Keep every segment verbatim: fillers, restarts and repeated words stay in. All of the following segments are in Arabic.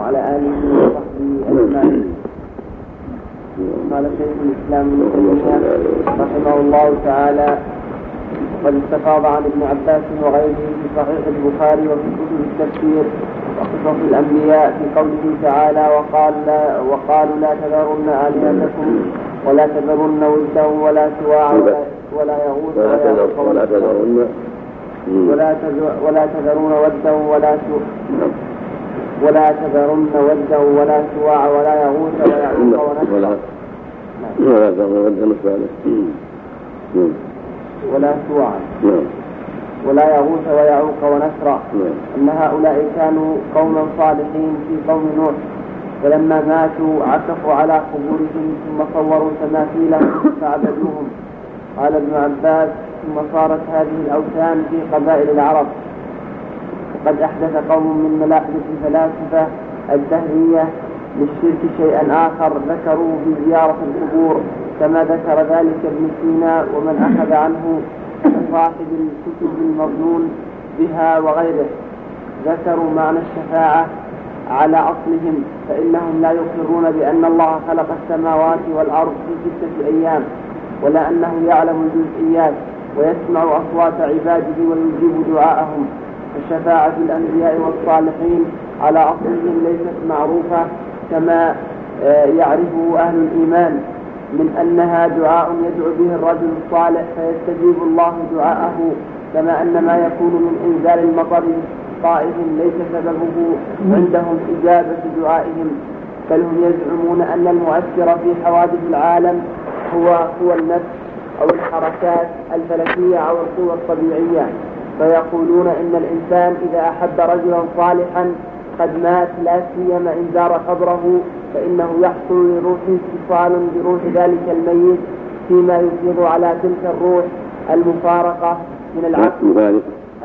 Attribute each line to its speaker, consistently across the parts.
Speaker 1: وعلى آله وصحبه أجمعين. قال شيخ الإسلام ابن تيمية رحمه الله تعالى: قد استفاض عن ابن عباس وغيره في صحيح البخاري وفي كتب التفسير وقصص الأنبياء في قوله تعالى: وقال لا وقالوا لا تذرن آلهتكم ولا تذرن ودا ولا سواعا ولا يغوث ولا تذرن ولا ولا تذرون ودا ولا ولا تذرن ودا ولا سواعا ولا يغوث ويعوق ونسرا
Speaker 2: ولا تذرن ودا
Speaker 1: ولا سواعا ولا يغوث ويعوق ونسرا، أن هؤلاء كانوا قوما صالحين في قوم نوح، فلما ماتوا عكفوا على قبورهم ثم صوروا تماثيلهم فعبدوهم. قال ابن عباس: ثم صارت هذه الأوثان في قبائل العرب. وقد أحدث قوم من ملاحدة الفلاسفة الدهرية للشرك شيئا آخر ذكروا بزيارة القبور، كما ذكر ذلك ابن سينا ومن أخذ عنه صاحب الكتب المظنون بها وغيره. ذكروا معنى الشفاعة على أصلهم، فإنهم لا يقرون بأن الله خلق السماوات والأرض في ستة أيام، ولا أنه يعلم الجزئيات ويسمع أصوات عباده ويجيب دعاءهم. فشفاعة الأنبياء والصالحين على أصلهم ليست معروفة كما يعرفه أهل الإيمان، من أنها دعاء يدعو به الرجل الصالح فيستجيب الله دعاءه، كما أن ما يكون من إنزال المطر طائف ليس سببه عندهم إجابة دعائهم، بل هم يزعمون أن المؤثر في حوادث العالم هو هو النفس أو الحركات الفلكية أو القوى الطبيعية، فيقولون إن الإنسان إذا أحب رجلا صالحا قد مات لا سيما إن زار قبره، فإنه يحصل لروحه اتصال بروح ذلك الميت، فيما يفيض على تلك الروح المفارقة من العقل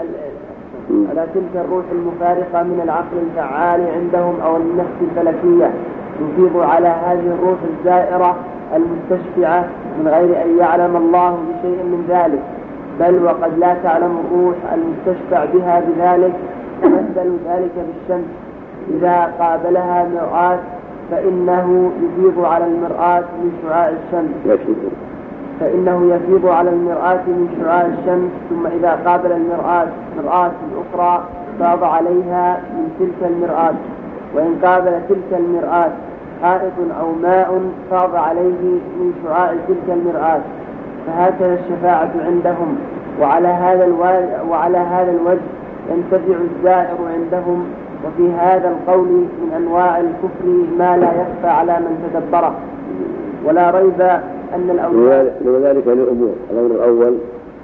Speaker 1: على تلك الروح المفارقة من العقل الفعال عندهم أو النفس الفلكية، يفيض على هذه الروح الزائرة المستشفعة من غير أن يعلم الله بشيء من ذلك، بل وقد لا تعلم الروح المستشفع بها بذلك. مثل ذلك بالشمس إذا قابلها مرآة فإنه يفيض على المرآة من شعاع الشمس فإنه يفيض على المرآة من شعاع الشمس ثم إذا قابل المرآة مرآة الأخرى فاض عليها من تلك المرآة، وإن قابل تلك المرآة حائط أو ماء فاض عليه من شعاع تلك المرآة. فهكذا الشفاعة عندهم، وعلى هذا وعلى هذا الوجه ينتفع الزائر عندهم. وفي هذا القول من أنواع الكفر ما لا يخفى على من تدبره، ولا ريب أن الأولياء
Speaker 2: لذلك لأمور. الأمر الأول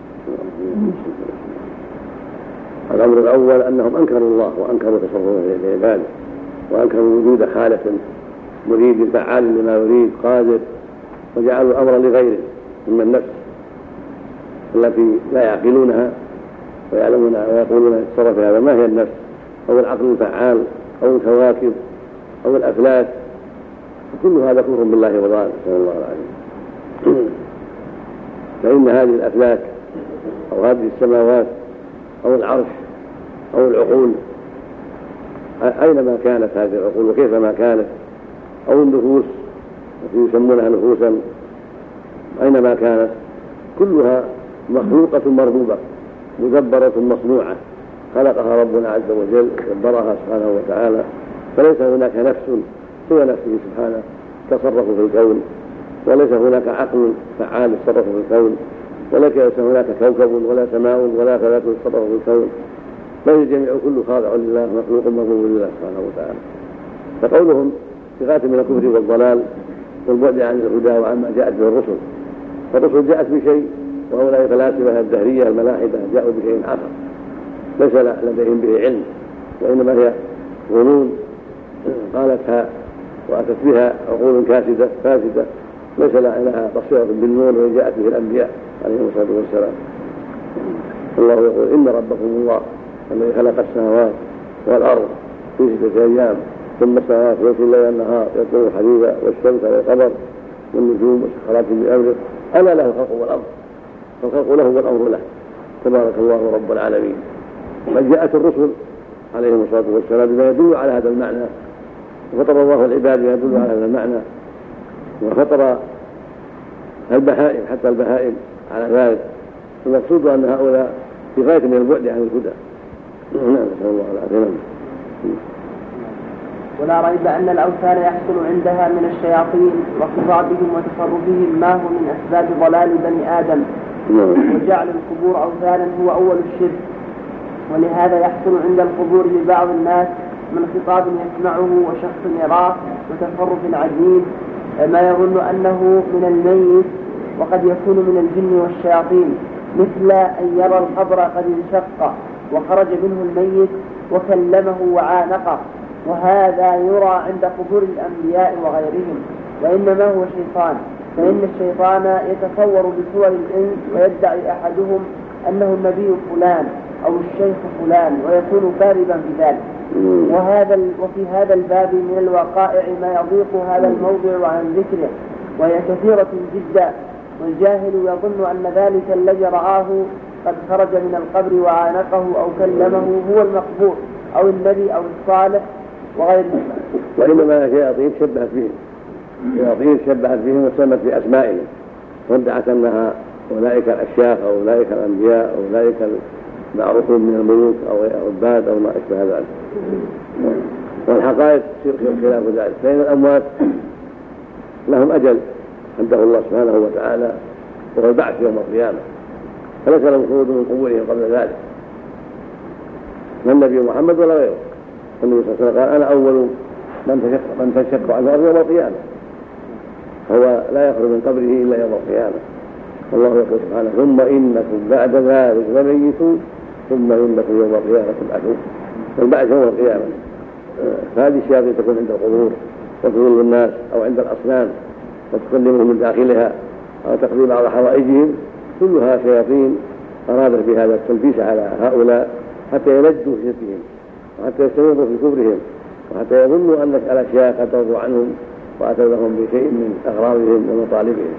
Speaker 2: الأمر الأول أنهم أنكروا الله وأنكروا تصرفه لعباده، وأنكروا وجود خالق مريد فعال لما يريد قادر، وجعلوا الأمر لغيره من النفس التي لا يعقلونها ويعلمون ويقولون التصرف هذا ما هي النفس أو العقل الفعال أو الكواكب أو الأفلاك، كل هذا كفر بالله وضلال نسأل الله العافية. فإن هذه الأفلاك أو هذه السماوات أو العرش أو العقول أينما كانت هذه العقول وكيفما كانت، أو النفوس التي يسمونها نفوسا أينما كانت، كلها مخلوقة مربوبة مدبرة مصنوعة، خلقها ربنا عز وجل دبرها سبحانه وتعالى، فليس هناك نفس سوى نفسه سبحانه تصرف في الكون، وليس هناك عقل فعال يتصرف في الكون، وليس هناك كوكب ولا سماء ولا فلك يتصرف في الكون، بل الجميع كله خاضع لله مخلوق مربوب لله سبحانه وتعالى. فقولهم بغاية من الكفر والضلال والبعد عن الهدى وعما جاءت به الرسل، فالرسل جاءت بشيء وهؤلاء الفلاسفة الدهرية الملاحدة جاءوا بشيء آخر ليس لديهم به علم، وإنما هي ظنون قالتها وأتت بها عقول كاسدة فاسدة ليس لها بصيرة بالنور وجاءت به الأنبياء عليهم الصلاة والسلام. الله يقول: إن ربكم الله الذي خلق السماوات والأرض في ستة أيام ثم السماوات يغشي الليل والنهار يطلب حديدا والشمس والقمر والنجوم مسخرات بأمره ألا له الخلق والأمر، فالخلق له والأمر له تبارك الله رب العالمين. بل جاءت الرسل عليهم الصلاة والسلام بما يدل على هذا المعنى وفطر الله العباد يدل على هذا المعنى، وفطر البهائم حتى البهائم على ذلك. المقصود أن هؤلاء في غاية من البعد عن الهدى. نعم، نسأل الله العافية.
Speaker 1: ولا ريب أن الأوثان يحصل عندها من الشياطين وخطابهم وتصرفهم ما هو من أسباب ضلال بني آدم، وجعل القبور أوثانا هو أول الشرك. ولهذا يحصل عند القبور لبعض الناس من خطاب يسمعه وشخص يراه وتصرف عجيب ما يظن أنه من الميت، وقد يكون من الجن والشياطين، مثل أن يرى القبر قد انشق وخرج منه الميت وكلمه وعانقه، وهذا يرى عند قبور الأنبياء وغيرهم، وإنما هو شيطان. فإن الشيطان يتصور بصور الإنس ويدعي أحدهم أنه النبي فلان أو الشيخ فلان ويكون كاذبا بذلك. وهذا وفي هذا الباب من الوقائع ما يضيق هذا الموضع عن ذكره، وهي كثيرة جدا، والجاهل يظن أن ذلك الذي رآه قد خرج من القبر وعانقه أو كلمه هو المقبور أو النبي أو الصالح وغيره.
Speaker 2: وإنما شياطين شبهت بهم شياطين شبهت بهم وسمت بأسمائهم، وادعت أنها أولئك الأشياخ أو أولئك الأنبياء أو أولئك المعروفون من الملوك أو العباد أو ما أشبه ذلك. والحقائق خلاف ذلك، فإن الأموات لهم أجل عنده الله سبحانه وتعالى، وهو البعث يوم القيامة، فليس لهم خروج من قبورهم قبل ذلك، لا النبي محمد ولا غيره. النبي صلى الله عليه وسلم قال: أنا أول من تنشق عنه الأرض يوم القيامة، فهو لا يخرج من قبره إلا يوم القيامة. والله يقول سبحانه: ثم إنكم بعد ذلك لميتون ثم إنكم يوم القيامة تبعثون. فالبعث يوم القيامة. فهذه الشياطين تكون عند القبور وتضل الناس، أو عند الأصنام وتكلمهم من داخلها، أو تقضي بعض حوائجهم، كلها شياطين أرادت بهذا التلبيس على هؤلاء حتى يلجوا في شركهم، وحتى يستمروا في كفرهم، وحتى يظنوا أن الأشياء قد ترضوا عنهم وأتوا لهم بشيء من أغراضهم ومطالبهم.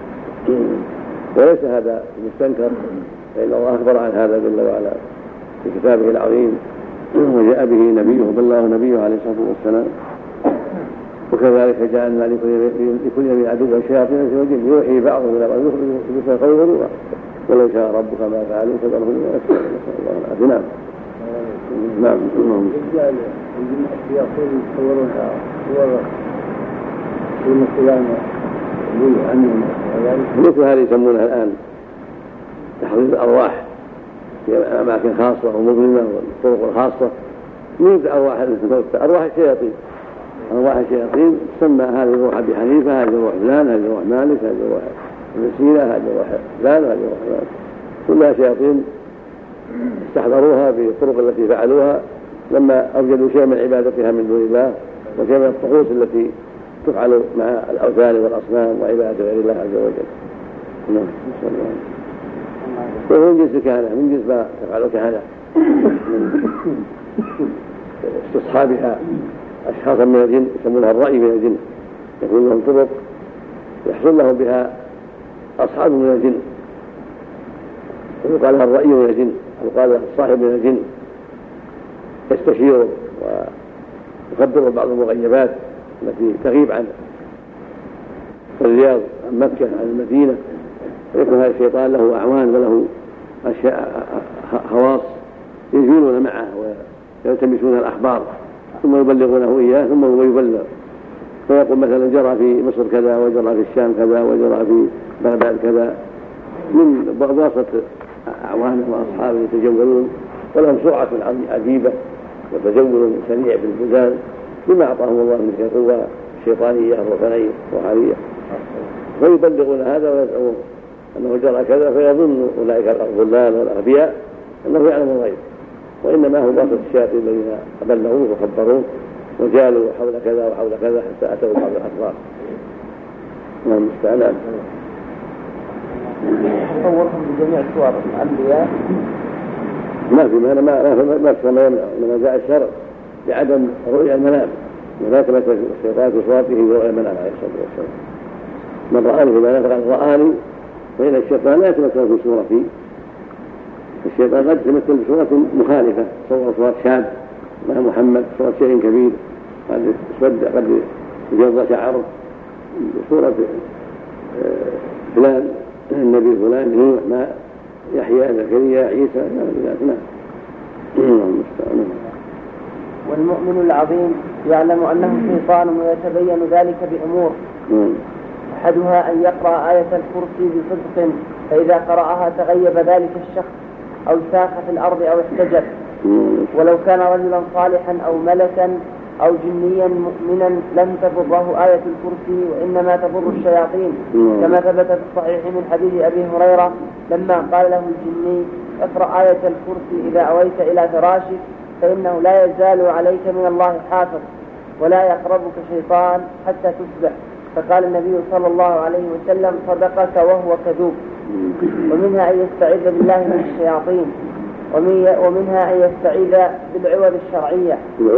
Speaker 2: وليس هذا مستنكر، فإن الله أخبر عن هذا جل وعلا في كتابه العظيم، وجاء به نبيه بالله نبيه عليه الصلاة والسلام. وكذلك جعلنا لكل من عدو شياطين الإنس والجن يوحي بعضهم إلى بعض يخرج القول والروح ولو شاء ربك ما فعلوا فذرهم وما يفترون. نسأل الله العافية. نعم. نعم.
Speaker 3: الشياطين يتصورونها صور من القيامة عنهم،
Speaker 2: مثل هذه يسمونها الآن تحضير الأرواح في أماكن خاصة ومظلمة والطرق الخاصة، من أرواح الموتى، أرواح الشياطين أرواح الشياطين تسمى هذه روح أبي حنيفة، هذه روح فلان، هذه روح مالك، هذه روح ابن سينا، هذه روح فلان، هذه روح فلان، كلها شياطين استحضروها بالطرق التي فعلوها لما أوجدوا شيء من عبادتها من دون الله، وشيء من الطقوس التي تفعل مع الأوثان والأصنام وعبادة غير الله عز وجل. نعم. وهو من جنس الكهنة، من جنس ما تفعل الكهنة استصحابها أشخاصا من الجن يسمونها الرأي من الجن، يكون لهم طرق يحصل لهم بها أصحاب من الجن، ويقال لها الرأي من الجن، ويقال لها الصاحب من الجن، يستشير ويخبر بعض المغيبات التي تغيب عن الرياض عن مكة عن المدينة، ويكون هذا الشيطان له أعوان وله أشياء خواص يجيلون معه ويلتمسون الأخبار ثم يبلغونه إياه ثم هو يبلغ، فيقول مثلا جرى في مصر كذا وجرى في الشام كذا وجرى في بغداد كذا، من بواسطة أعوانه وأصحابه يتجولون ولهم سرعة عجيبة وتجول سريع بالبلدان بما أعطاهم الله من قوة شيطانية وثنية روحانية، فيبلغون هذا ويدعون أنه جرى كذا، فيظن أولئك الضلال والأغبياء أنه يعلم الغيب، وإنما هو واسطة الشياطين الذين أبلغوه وخبروه وجالوا حول كذا وحول كذا حتى أتوا بعض الأخبار. نعم المستعان.
Speaker 1: تصورهم بجميع صور الأنبياء
Speaker 2: ما في ما ما ما ما يمنع، إنما جاء الشرع بعدم رؤيا المنام، وذاك مثل الشيطان في صورته رؤيا المنام عليه الصلاة والسلام. من رآني في منام فقد رآني، وإن الشيطان لا يتمثل في صورتي، الشيطان قد يتمثل بصورة مخالفة، صور صورة شاب مع محمد، صورة شيء كبير، قد يسود قد يجض شعره بصورة فلان النبي فلان نوح ما يحيى زكريا عيسى نعم.
Speaker 1: والمؤمن العظيم يعلم أنه شيطان ويتبين ذلك بأمور، أحدها أن يقرأ آية الكرسي بصدق فإذا قرأها تغيب ذلك الشخص أو ساق في الأرض أو احتجب، ولو كان رجلا صالحا أو ملكا أو جنيا مؤمنا لم تضره آية الكرسي وإنما تضر الشياطين، كما ثبت في الصحيح من حديث أبي هريرة لما قال له الجني اقرأ آية الكرسي إذا أويت إلى فراشك فإنه لا يزال عليك من الله حافظ ولا يقربك شيطان حتى تصبح، فقال النبي صلى الله عليه وسلم صدقك وهو كذوب. ومنها أن يستعيذ بالله من الشياطين، ومنها أن يستعيذ بالعوض الشرعية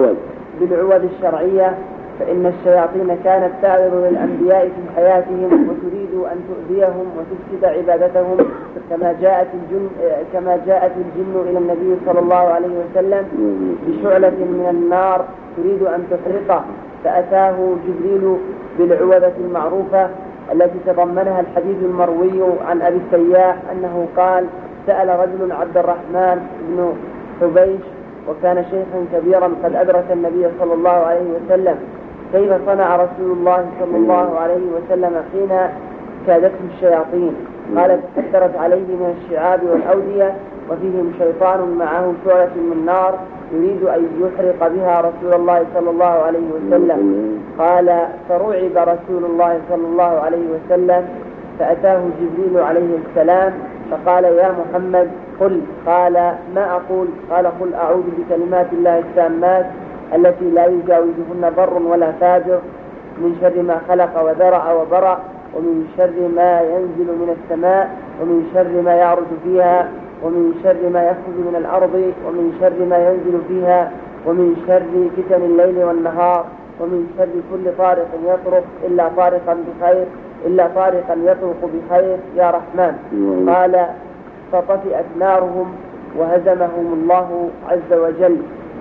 Speaker 1: بالعوض الشرعية فإن الشياطين كانت تعرض للأنبياء في حياتهم وتريد أن تؤذيهم وتفسد عبادتهم، كما جاءت الجن كما جاءت الجن إلى النبي صلى الله عليه وسلم بشعلة من النار تريد أن تحرقه، فأتاه جبريل بالعوذة المعروفة التي تضمنها الحديث المروي عن أبي السياح أنه قال سأل رجل عبد الرحمن بن حبيش وكان شيخا كبيرا قد أدرك النبي صلى الله عليه وسلم كيف صنع رسول الله صلى الله عليه وسلم حين كادته الشياطين؟ قال تكثرت عليه من الشعاب والأودية وفيهم شيطان معه شعلة من نار يريد أن يحرق بها رسول الله صلى الله عليه وسلم. قال فرعب رسول الله صلى الله عليه وسلم فأتاه جبريل عليه السلام فقال يا محمد قل. قال ما أقول؟ قال قل أعوذ بكلمات الله التامات التي لا يجاوزهن بر ولا فاجر من شر ما خلق وذرع وبرأ ومن شر ما ينزل من السماء ومن شر ما يعرج فيها ومن شر ما يخرج من الأرض ومن شر ما ينزل فيها ومن شر فتن الليل والنهار ومن شر كل طارق يطرق إلا طارقا بخير إلا طارقا يطرق بخير يا رحمن. قال فطفئت نارهم وهزمهم الله عز وجل.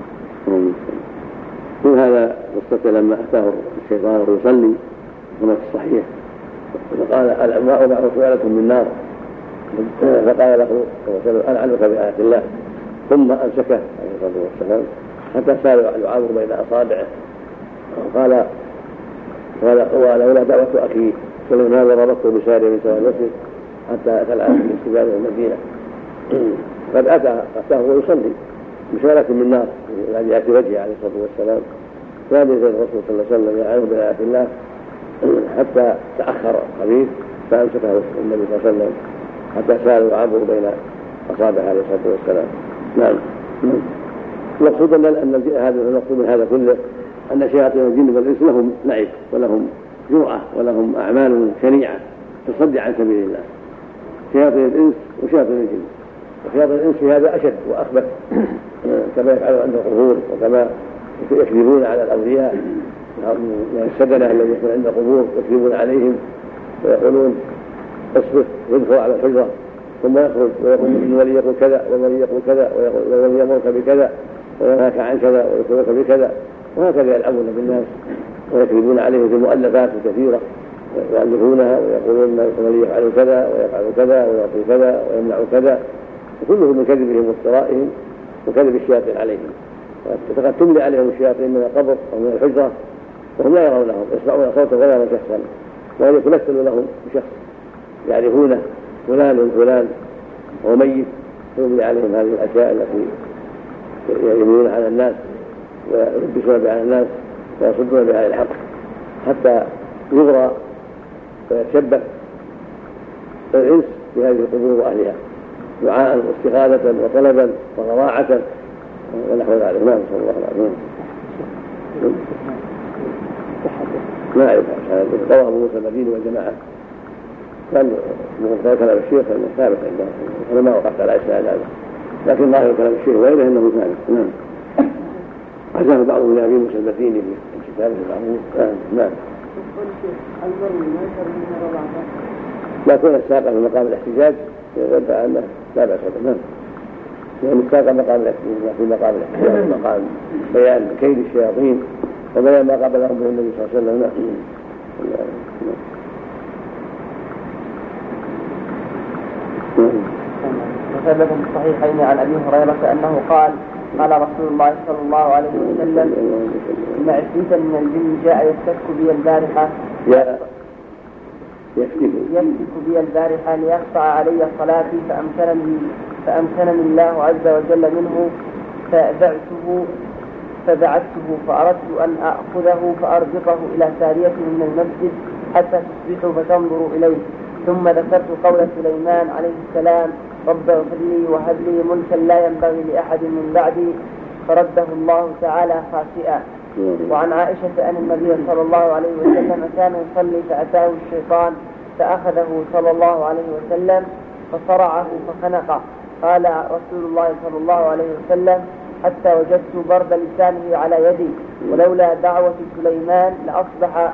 Speaker 2: من هذا قصة لما أتاه الشيطان يصلي هنا في الصحيح فقال الأماء معه سؤالة من نار فقال له ألعنك بآيات الله ثم أمسكه عليه الصلاة والسلام حتى سال يعاور بين أصابعه وقال ولولا دعوة أخيه سليمان ضربته بسارية من سوى المسجد حتى أتى العالم من استباده المدينة. قد أتى أتاه ويصلي بسؤالة من نار الذي يأتي وجهه عليه الصلاة والسلام كان يزيد الرسول صلى الله عليه وسلم يعانه بآيات الله حتى تأخر قليل فأمسكه النبي صلى الله عليه وسلم حتى سال يعبر بين أصابعه عليه الصلاة والسلام. نعم. المقصود أن هذا المقصود من هذا كله أن شياطين الجن والإنس لهم لعب ولهم جرأة ولهم أعمال شنيعة تصد عن سبيل الله. شياطين الإنس وشياطين الجن، وشياطين الإنس في هذا أشد وأخبث كما يفعلون عند القبور وكما يكذبون على الأولياء من السدنة الذين يكون عند القبور يكذبون عليهم ويقولون اصبر يدخل على الحجرة ثم يخرج ويقول إن ولي يقول كذا والولي يقول كذا والولي يأمرك بكذا وينهاك عن كذا ويخبرك بكذا، وهكذا يلعبون بالناس ويكذبون عليهم في مؤلفات كثيرة يؤلفونها ويقولون الولي يفعل كذا ويفعل كذا ويعطي كذا ويمنع كذا، وكله من كذبهم وافترائهم وكذب الشياطين عليهم. وقد تملي عليهم الشياطين من القبر أو من الحجرة وهم لا يرونهم يسمعون صوتا ولا شخصا وهم يتمثل لهم بشخص يعرفونه فلان من فلان هو ميت، تملي عليهم هذه الأشياء التي يمنون على الناس ويلبسون بها على الناس ويصدون بها الحق حتى يغرى ويتشبث الإنس بهذه القبور وأهلها دعاء واستغاثة وطلبا وضراعة ونحو ذلك. ما نسأل الله العظيم. ما أعرف رواه أبو موسى المديني والجماعة كان مقتضى كلام الشيخ أنه ثابت عندهم، أنا ما وقفت على إسناد هذا لكن ظاهر كلام الشيخ وغيره أنه ثابت. نعم. عزاه بعض من أبي موسى المديني في كتابه المعروف. نعم. لا كون الساقة في مقام الاحتجاج يدعى أنه لا بأس به. نعم. لأن الساقة مقام الاحتجاج في مقام الاحتجاج مقام بيان كيد الشياطين وبيان ما قبلهم به النبي صلى الله عليه وسلم.
Speaker 1: وثبت في الصحيحين عن ابي هريره انه قال قال رسول الله صلى الله عليه وسلم ان عفريتا من الجن جاء يفتك بي البارحه يفتك بي البارحه ليقطع علي صلاتي فامكنني فامكنني الله عز وجل منه فبعته فبعثته فأردت أن أخذه فأربطه إلى سارية من المسجد حتى تصبحوا فتنظروا إليه. ثم ذكرت قول سليمان عليه السلام رب اغفر لي وهب لي ملكا لا ينبغي لأحد من بعدي فرده الله تعالى خاسئا. وعن عائشة أن النبي صلى الله عليه وسلم كان يصلي فأتاه الشيطان فأخذه صلى الله عليه وسلم فصرعه فخنقه. قال رسول الله صلى الله عليه وسلم حتى وجدت برد لسانه على يدي ولولا دعوة سليمان لأصبح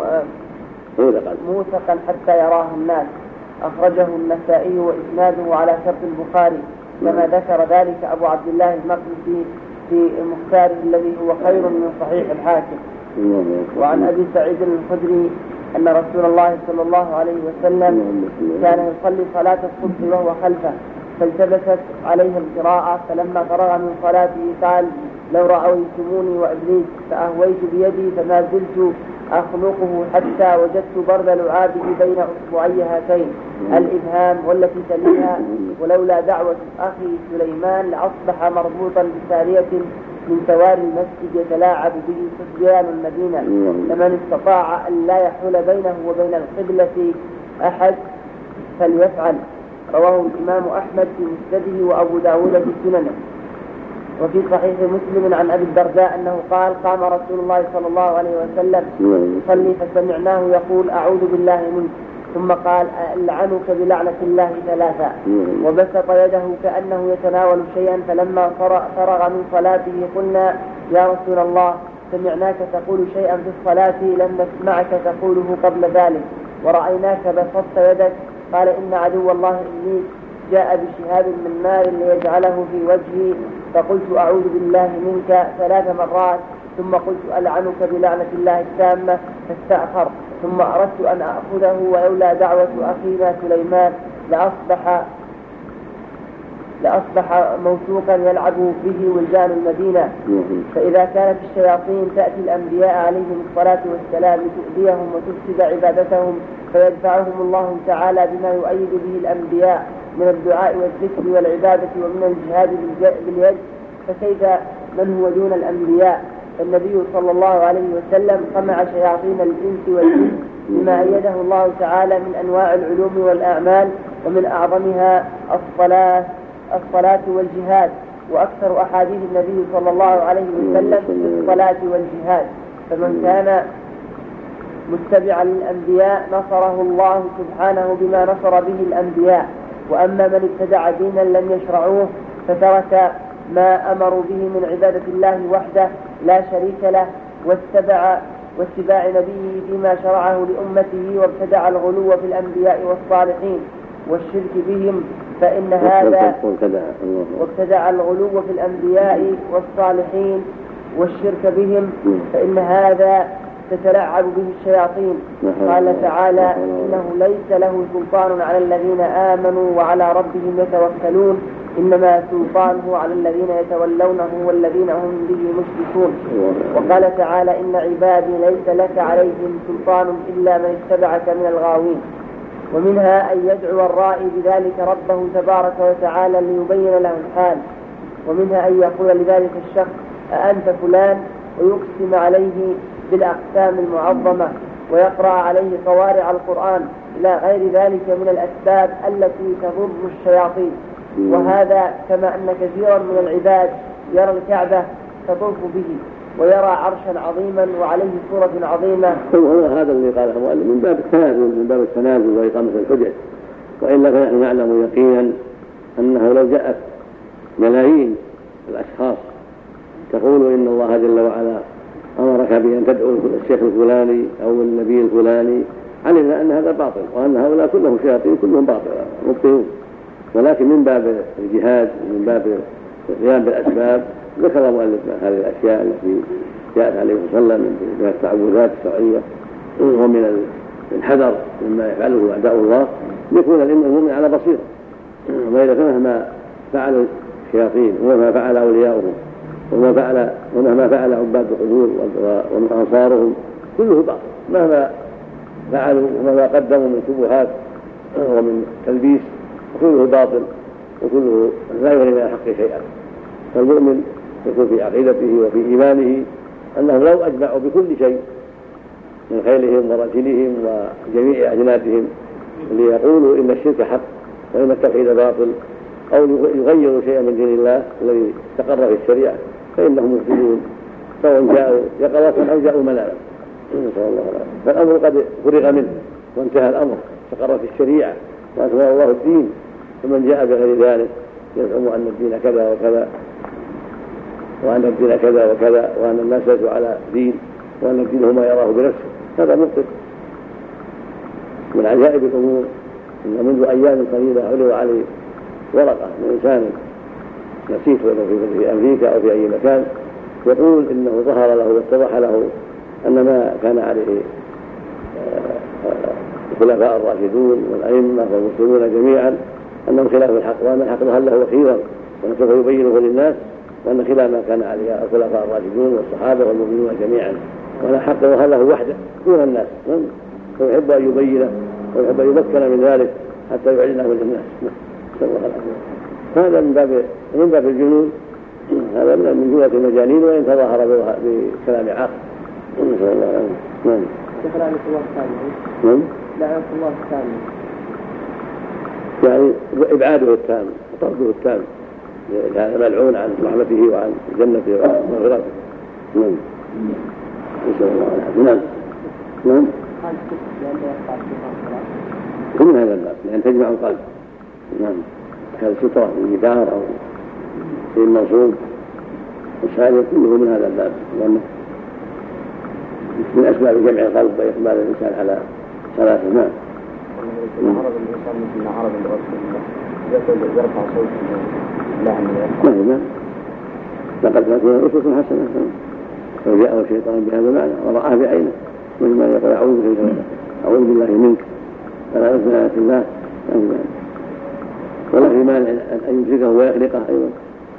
Speaker 1: موثقا حتى يراه الناس. أخرجه النسائي وإسناده على شرط البخاري كما ذكر ذلك أبو عبد الله المقدسي في مختاره الذي هو خير من صحيح الحاكم. وعن أبي سعيد الخدري أن رسول الله صلى الله عليه وسلم كان يصلي صلاة الصبح وهو خلفه فالتبست عليه القراءة فلما فرغ من صلاته قال لو رأيتموني وإبليس فأهويت بيدي فما زلت أخلقه حتى وجدت برد لعابه بين أصبعي هاتين الإبهام والتي تليها ولولا دعوة أخي سليمان لأصبح مربوطا بسارية من سواري المسجد يتلاعب به صبيان المدينة لمن استطاع أن لا يحول بينه وبين القبلة أحد فليفعل. رواه الإمام أحمد في مسنده وأبو داود في سننه. وفي صحيح مسلم عن أبي الدرداء أنه قال قام رسول الله صلى الله عليه وسلم يصلي فسمعناه يقول أعوذ بالله منك ثم قال ألعنك بلعنة الله ثلاثا وبسط يده كأنه يتناول شيئا فلما فرغ من صلاته قلنا يا رسول الله سمعناك تقول شيئا في الصلاة لم نسمعك تقوله قبل ذلك ورأيناك بسطت يدك. قال إن عدو الله إبليس جاء بشهاب من نار ليجعله في وجهي فقلت أعوذ بالله منك ثلاث مرات ثم قلت ألعنك بلعنة الله التامة فاستأخر ثم أردت أن أخذه ولولا دعوة أخينا سليمان لأصبح لأصبح موثوقا يلعب به ولدان المدينة. فإذا كانت الشياطين تأتي الأنبياء عليهم الصلاة والسلام لتؤذيهم وتفسد عبادتهم فيدفعهم الله تعالى بما يؤيد به الأنبياء من الدعاء والذكر والعبادة ومن الجهاد باليد فكيف من هو دون الأنبياء. النبي صلى الله عليه وسلم قمع شياطين الإنس والجن بما أيده الله تعالى من أنواع العلوم والأعمال ومن أعظمها الصلاة الصلاة والجهاد. وأكثر أحاديث النبي صلى الله عليه وسلم في الصلاة والجهاد. فمن كان متبعا للأنبياء نصره الله سبحانه بما نصر به الأنبياء. وأما من ابتدع دينا لم يشرعوه فترك ما أمروا به من عبادة الله وحده لا شريك له واتبع واتباع نبيه فيما شرعه لأمته وابتدع الغلو في الأنبياء والصالحين والشرك بهم فإن هذا وابتدع الغلو في الأنبياء والصالحين والشرك بهم فإن هذا تتلعب به الشياطين. قال تعالى إنه ليس له سلطان على الذين آمنوا وعلى ربهم يتوكلون إنما سلطانه على الذين يتولونه والذين هم به مشركون. وقال تعالى إن عبادي ليس لك عليهم سلطان إلا من اتبعك من الغاوين. ومنها أن يدعو الرائي بذلك ربه تبارك وتعالى ليبين له الحال. ومنها أن يقول لذلك الشخص أأنت فلان ويقسم عليه بالأقسام المعظمة ويقرأ عليه قوارع القرآن إلى غير ذلك من الأسباب التي تضر الشياطين. وهذا كما أن كثيرا من العباد يرى الكعبة تطوف به ويرى عرشا عظيما وعليه صورة عظيمة.
Speaker 2: هذا اللي قاله المؤلف من باب التنازل من باب التنازل وإقامة الحجج. وإلا فنحن نعلم يقينا أنه لو جاءت ملايين الأشخاص تقول إن الله جل وعلا أمرك بأن تدعو الشيخ الفلاني أو النبي الفلاني علمنا أن هذا باطل وأن هؤلاء كلهم شياطين كلهم باطل مبطلون. ولكن من باب الجهاد من باب القيام بالأسباب ذكر المؤلف هذه الأشياء التي جاءت عليه صلى الله عليه وسلم من التعوذات الشرعية ومن الحذر مما يفعله أعداء الله ليكون المؤمن على بصيرة. وإذا مهما فعل الشياطين وما فعل أولياؤهم وما فعل ومهما فعل عباد القبور وأنصارهم كله باطل، مهما فعلوا وماذا قدموا من شبهات ومن تلبيس كله باطل وكله لا يغني من الحق شيئا. فالمؤمن يكون في عقيدته وفي إيمانه أنهم لو أجمعوا بكل شيء من خيلهم ورجلهم وجميع أجنادهم ليقولوا إن الشرك حق وإن التوحيد باطل أو يغيروا شيئا من دين الله الذي استقر في الشريعة فإنهم مفسدون سواء جاءوا يقظة أو جاءوا مناما. فالأمر قد فرغ منه وانتهى الأمر، استقر في الشريعة وأكمل الله الدين. فمن جاء بغير ذلك يزعم أن الدين كذا وكذا وأن الدين كذا وكذا وأن الناس ليسوا على دين وأن الدين هو ما يراه بنفسه، هذا مبطل. من عجائب الأمور إن منذ أيام قليلة علوا عليه ورقة من إنسان نسيت في أمريكا أو في أي مكان يقول إنه ظهر له واتضح له أن ما كان عليه الخلفاء الراشدون والأئمة والمسلمون جميعا أنه خلاف الحق، وأن الحق ظهر له خيرا وأن سوف يبينه للناس، وأن خلاف ما كان عليه الخلفاء الراشدون والصحابة والمؤمنون جميعا، وأن الحق ظهر له وحده دون الناس، ويحب أن يبينه ويحب أن يمكن من ذلك حتى يعلنه للناس. هذا من باب من باب الجنون، هذا من جملة المجانين وإن تظاهر بكلام عاقل. نسأل الله العافية. نعم.
Speaker 1: لعنة الله الثاني.
Speaker 2: نعم.
Speaker 1: لعنة الله الثاني.
Speaker 2: يعني إبعاده التام وطرده التام، هذا ملعون عن رحمته وعن جنته ومغفرته. نعم. نسأل الله العافية. نعم. نعم. كل من هذا الباب لأن تجمع القلب. نعم. كالسترة من جدار أو شيء منصوب والسائل كله من هذا الباب، لأنه من أسباب جمع القلب وإقبال الإنسان على صلاته. نعم.
Speaker 3: عرض الإنسان مثل عرض الرسول الله يرفع صوته لعنة.
Speaker 2: نعم. لقد تكون أسوة حسنة لو جاءه الشيطان بهذا المعنى ورآه بعينه مثل ما يقول أعوذ بالله منك فلا يثنى آيات الله ولا في مانع أن يمسكه ويخلقه أيضا.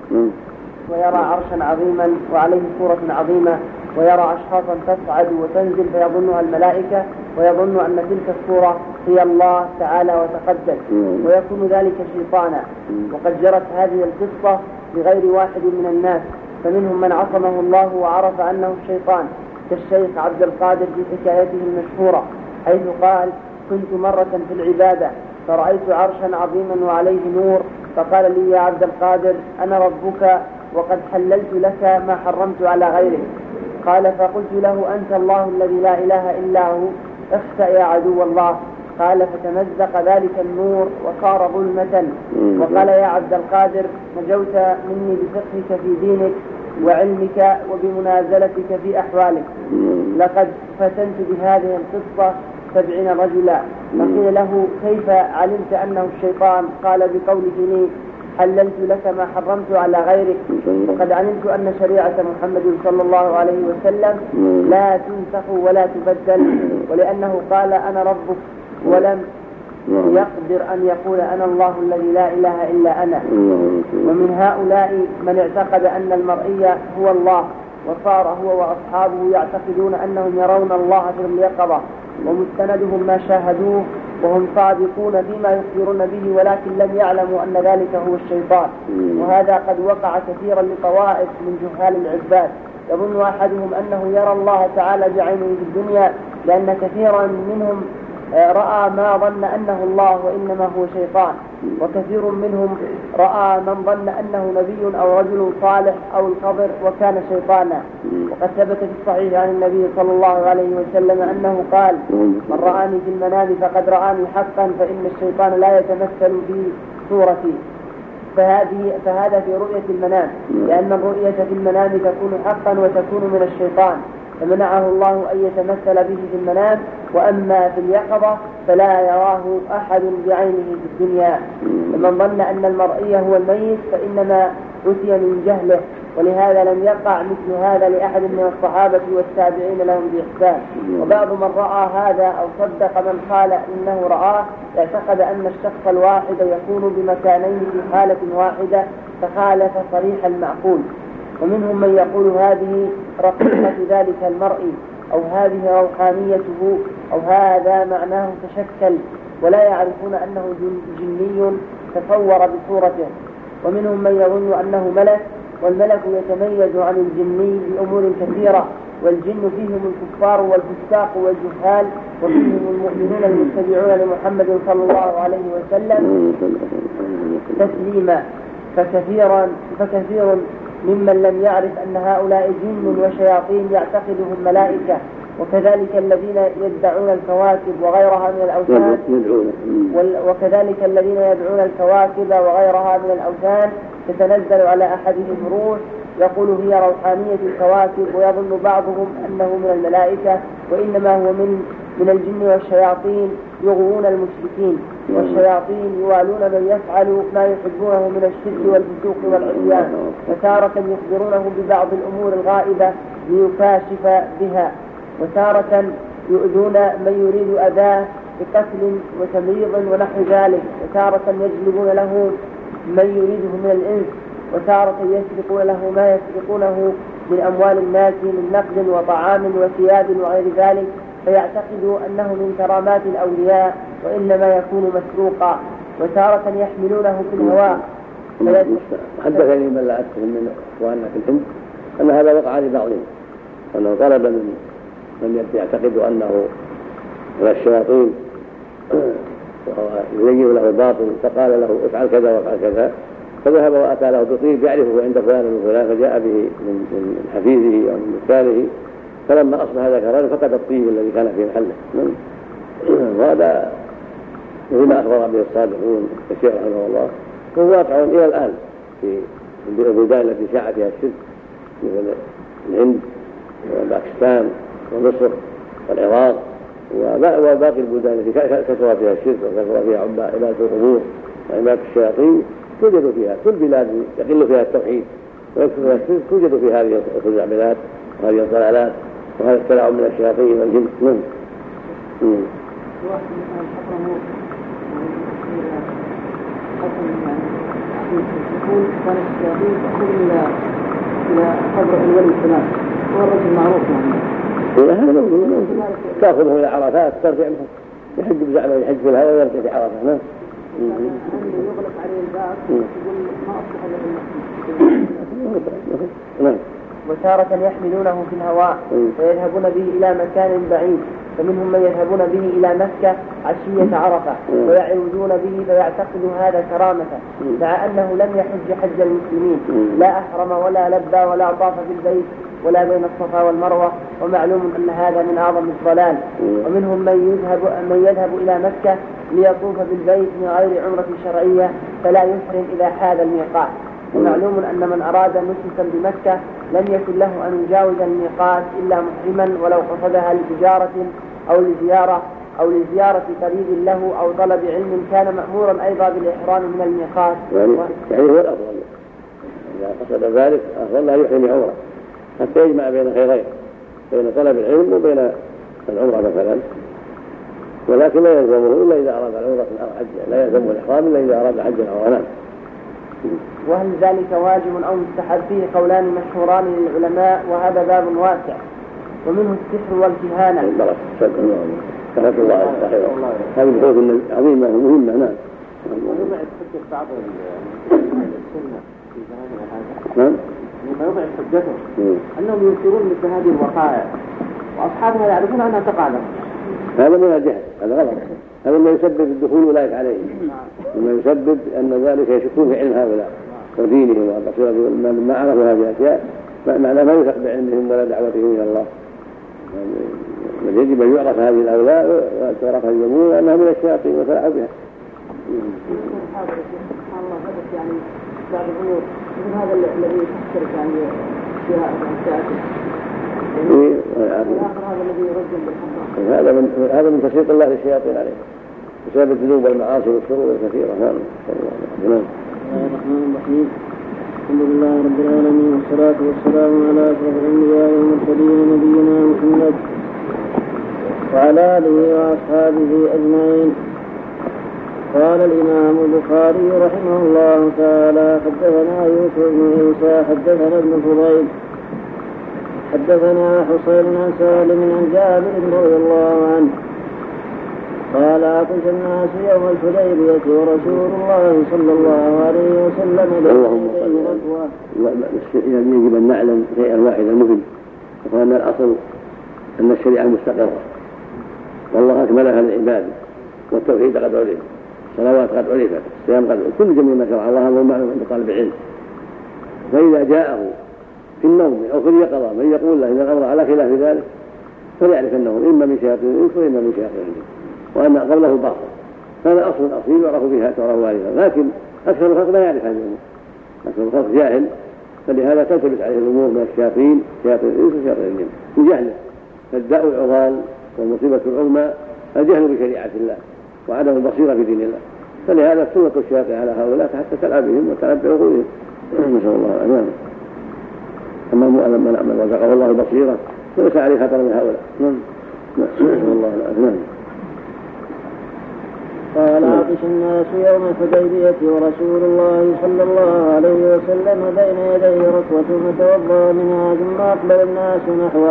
Speaker 1: ويرى عرشا عظيما وعليه صورة عظيمة ويرى أشخاصا تصعد وتنزل فيظنها الملائكة ويظن أن تلك الصورة هي الله تعالى وتقدس، ويكون ذلك شيطانا. وقد جرت هذه القصة لغير واحد من الناس، فمنهم من عصمه الله وعرف أنه الشيطان كالشيخ عبد القادر في حكايته المشهورة حيث قال: كنت مرة في العبادة فرأيت عرشا عظيما وعليه نور، فقال لي: يا عبد القادر أنا ربك وقد حللت لك ما حرمت على غيرك. قال: فقلت له: أنت الله الذي لا إله إلا هو، اخسأ يا عدو الله. قال: فتمزق ذلك النور وصار ظلمة. وقال: يا عبد القادر نجوت مني بفقهك في دينك وعلمك وبمنازلتك في أحوالك. لقد فتنت بهذه القصة سبعين رجلا. فقيل له: كيف علمت أنه الشيطان؟ قال: بقوله لي: حللت لك ما حرمت على غيرك، وقد علمت أن شريعة محمد صلى الله عليه وسلم لا تنسخ ولا تبدل، ولأنه قال: أنا ربك ولم يقدر أن يقول أنا الله الذي لا إله إلا أنا. ومن هؤلاء من اعتقد أن المرئي هو الله، وصار هو وأصحابه يعتقدون أنهم يرون الله في اليقظة ومستندهم ما شاهدوه، وهم صادقون فيما يخبرون به، ولكن لم يعلموا أن ذلك هو الشيطان. وهذا قد وقع كثيرا لطوائف من جهال العباد، يظن أحدهم أنه يرى الله تعالى بعينه في الدنيا، لأن كثيرا منهم رأى ما ظن أنه الله وإنما هو شيطان، وكثير منهم رأى من ظن أنه نبي أو رجل صالح أو الخضر وكان شيطانا. وقد ثبت في الصحيح عن النبي صلى الله عليه وسلم أنه قال: من رآني في المنام فقد رآني حقا، فإن الشيطان لا يتمثل في صورتي. فهذه فهذا في رؤية المنام، لأن الرؤية في المنام تكون حقا وتكون من الشيطان، فمنعه الله أن يتمثل به في المنام. وأما في اليقظة فلا يراه أحد بعينه في الدنيا. فمن ظن أن المرئي هو الميت فإنما أتي من جهله، ولهذا لم يقع مثل هذا لأحد من الصحابة والتابعين لهم بإحسان. وبعض من رأى هذا أو صدق من قال إنه رآه اعتقد أن الشخص الواحد يكون بمكانين في حالة واحدة فخالف صريح المعقول. ومنهم من يقول هذه رقيقة ذلك المرء أو هذه روحانيته أو هذا معناه تشكل، ولا يعرفون أنه جني تصور بصورته. ومنهم من يظن أنه ملك، والملك يتميز عن الجني بأمور كثيرة، والجن فيهم الكفار والفساق والجهال، وفيهم المؤمنون المتبعون لمحمد صلى الله عليه وسلم تسليما، فكثيرا فكثير ممن لم يعرف أن هؤلاء جن وشياطين يعتقدهم ملائكة. وكذلك الذين يدعون الكواكب وغيرها من الأوثان وكذلك الذين يدعون الكواكب وغيرها من الأوثان تتنزل على أحدهم روح يقول هي روحانية الكواكب، ويظن بعضهم أنه من الملائكة وإنما هو من من الجن والشياطين يغوون المشركين، والشياطين يوالون من يفعل ما يحبونه من الشرك والفسوق والعصيان، وتارة يخبرونه ببعض الأمور الغائبة ليكاشف بها، وتارة يؤذون من يريد أذاه بقتل وتمريض ونحو ذلك، وتارة يجلبون له من يريده من الإنس، وتارة يسرقون له ما يسرقونه من أموال الناس من نقد وطعام وثياب وغير ذلك، فيعتقد أنه من كرامات الأولياء وإنما يكون مسروقا، وتارة يحملونه في الهواء.
Speaker 2: حدثني من لا أذكر من إخواننا في الهند أن هذا وقع لبعضهم، أنه طلب من من يعتقد أنه من الشياطين ويزين له الباطل فقال له افعل كذا وافعل كذا، فذهب وأتى له بطيب يعرفه عند فلان وفلان فجاء به من حفيظه أو من مكانه، فلما أصبح ذكران فقد الطيب الذي كان في محله. وهذا مما أخبر به الصادقون الشيخ رحمه الله هو واقع إلى الآن في البلدان التي شاع فيها الشرك مثل الهند وباكستان ومصر والعراق وباقي البلدان التي كثر فيها الشرك وكثر فيها عبادة القبور وعبادة الشياطين توجد فيها كل بلاد يقل فيها التوحيد ويكثر فيها الشرك توجد في هذه الخزعبلات وهذه الضلالات وهذا التلاعب من الشياطين والجن. نعم.
Speaker 3: يكون كان الشياطين تأخذ إلى إلى قبر الولي الفلان هو الرجل معروف يعني.
Speaker 2: تأخذه إلى عرفات ترجع يحج بزعمه يحج في الهواء ويرجع في عرفة. نعم.
Speaker 3: يغلق عليه الباب يقول ما أصبح إلا بالمسجد.
Speaker 1: وتارة يحملونه في الهواء ويذهبون به إلى مكان بعيد، فمنهم من يذهبون به إلى مكة عشية عرفة ويعودون به فيعتقد هذا كرامة، مع أنه لم يحج حج المسلمين، لا أحرم ولا لبى ولا طاف في البيت ولا بين الصفا والمروة، ومعلوم أن هذا من أعظم الضلال. ومنهم من يذهب, من يذهب إلى مكة ليطوف بالبيت من غير عمرة شرعية فلا يحرم إذا حاد الميقات، ومعلوم أن من أراد نسكا بمكة لم يكن له أن يجاوز الميقات إلا محرما ولو قصدها لتجارة أو لزيارة أو لزيارة قريب له أو طلب علم كان مأمورا أيضا بالإحرام من الميقات.
Speaker 2: يعني, يعني هو الأفضل إذا قصد ذلك أفضل لا يحرم عمره حتى يجمع بين خيرين بين طلب العلم وبين العمرة مثلا، ولكن لا يلزمه إلا إذا أراد العمرة أو حج، لا يلزمه الإحرام إلا إذا أراد حجا أو غنام.
Speaker 1: وهل ذلك واجب أو مستحب فيه قولان مشهوران للعلماء، وهذا باب واسع. ومنه السحر والكهانة.
Speaker 2: رحمة الله صحيح. هذه الحكم عظيمة مهمة. نعم.
Speaker 3: ويضع حجة بعض السنة في زماننا هذا.
Speaker 2: نعم.
Speaker 3: ويضع حجته أنهم ينكرون مثل هذه الوقائع وأصحابها يعرفون أنها تقع لهم.
Speaker 2: هذا من الجهل، هذا غلط. هذا ما يسبب الدخول أولئك عليه، وما يسبب أن ذلك يشكون في علم هؤلاء ودينهم وبصيرة ما عرفوا هذه الأشياء، معنى ما يثق بعلمهم ولا دعوتهم إلى الله. بل يجب أن يعرف هذه الأولاد وتعرف الجمهور أنها من الشياطين وتلعب بها.
Speaker 3: سبحان الله هذا يعني بعض الأمور مثل هذا الذي يفكر يعني فيها الشياطين. هذا الذي يرجم بالحرام.
Speaker 2: هذا من هذا من تسليط الله للشياطين عليه بسبب الذنوب والمعاصي والشرور الكثيرة. نعم.
Speaker 3: الرحمن الرحيم. الحمد لله رب العالمين والصلاة والسلام على أشرف الأنبياء والمرسلين نبينا محمد وعلى آله وأصحابه أجمعين. قال الإمام البخاري رحمه الله تعالى حدثنا يوسف بن عيسى حدثنا ابن فضيل حدثنا حسين عن سالم عن جابر رضي الله عنه قال عطش الناس يوم الحديبية ورسول الله صلى الله عليه وسلم بين يديه ركوة.
Speaker 2: يجب أن نعلم شيئا واحدا مهم، وأن الأصل أن الشريعة مستقرة والله أكملها للعباد، والتوحيد قد علم، الصلوات قد علمت، الصيام قد علم، كل جميع ما شرع الله هو معلوم عند طالب العلم. فإذا جاءه في النوم أو في اليقظة من يقول له إن الأمر على خلاف ذلك فليعرف أنه إما من شياطين الإنس وإما من شياطين الجن، وأن قوله باطل. هذا أصل أصيل يعرف بها تعرف والدها، لكن أكثر الخلق لا يعرف هذه الأمور، أكثر الخلق جاهل، فلهذا تلتبس عليه الأمور من الشياطين شياطين الإنس وشياطين الجن من جهله. فالداء العضال والمصيبة العظمى الجهل بشريعة الله وعدم البصيرة في دين الله، فلهذا سلط الشياطين على هؤلاء حتى تلعب بهم وتلعب بعقولهم، نسأل الله العافية. أما من أعمل وزقه الله البصيرة فليس عليه خطر من هؤلاء. نسأل الله العافية.
Speaker 3: قال عطش الناس يوم الحديبية ورسول الله صلى الله عليه وسلم بين يديه ركوة فتوضأ منها ثم أقبل الناس نحوه،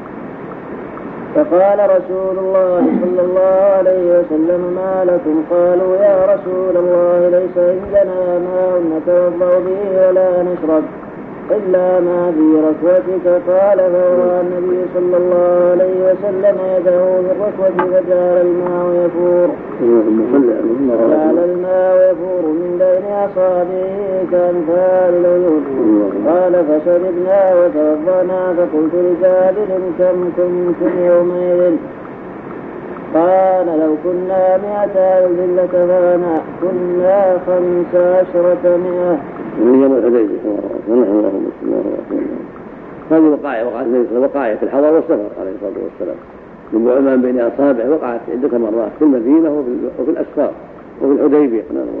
Speaker 3: فقال رسول الله صلى الله عليه وسلم ما لكم؟ قالوا يا رسول الله ليس عندنا ماء نتوضأ به ولا نشرب إلا ما في ركوتك. قال فوضع النبي صلى الله عليه وسلم يده في الركوة فجعل الماء يفور جعل الماء يفور من بين أصابعه كأمثال العيون. قال فشربنا وتوضأنا فقلت لجابر كم كنتم يومئذ؟ قال لو كنا مئة ألف لكفانا، كنا خمس عشرة مئة.
Speaker 2: من يوم الحديبية ونحن اللهم صل الله عليه. هذه وقائع وقعت وقائع في الحضر والسفر عليه الصلاة والسلام من بعمان بين أصابع وقعت عدة مرات في المدينة وفي الأسفار وفي الحديبية.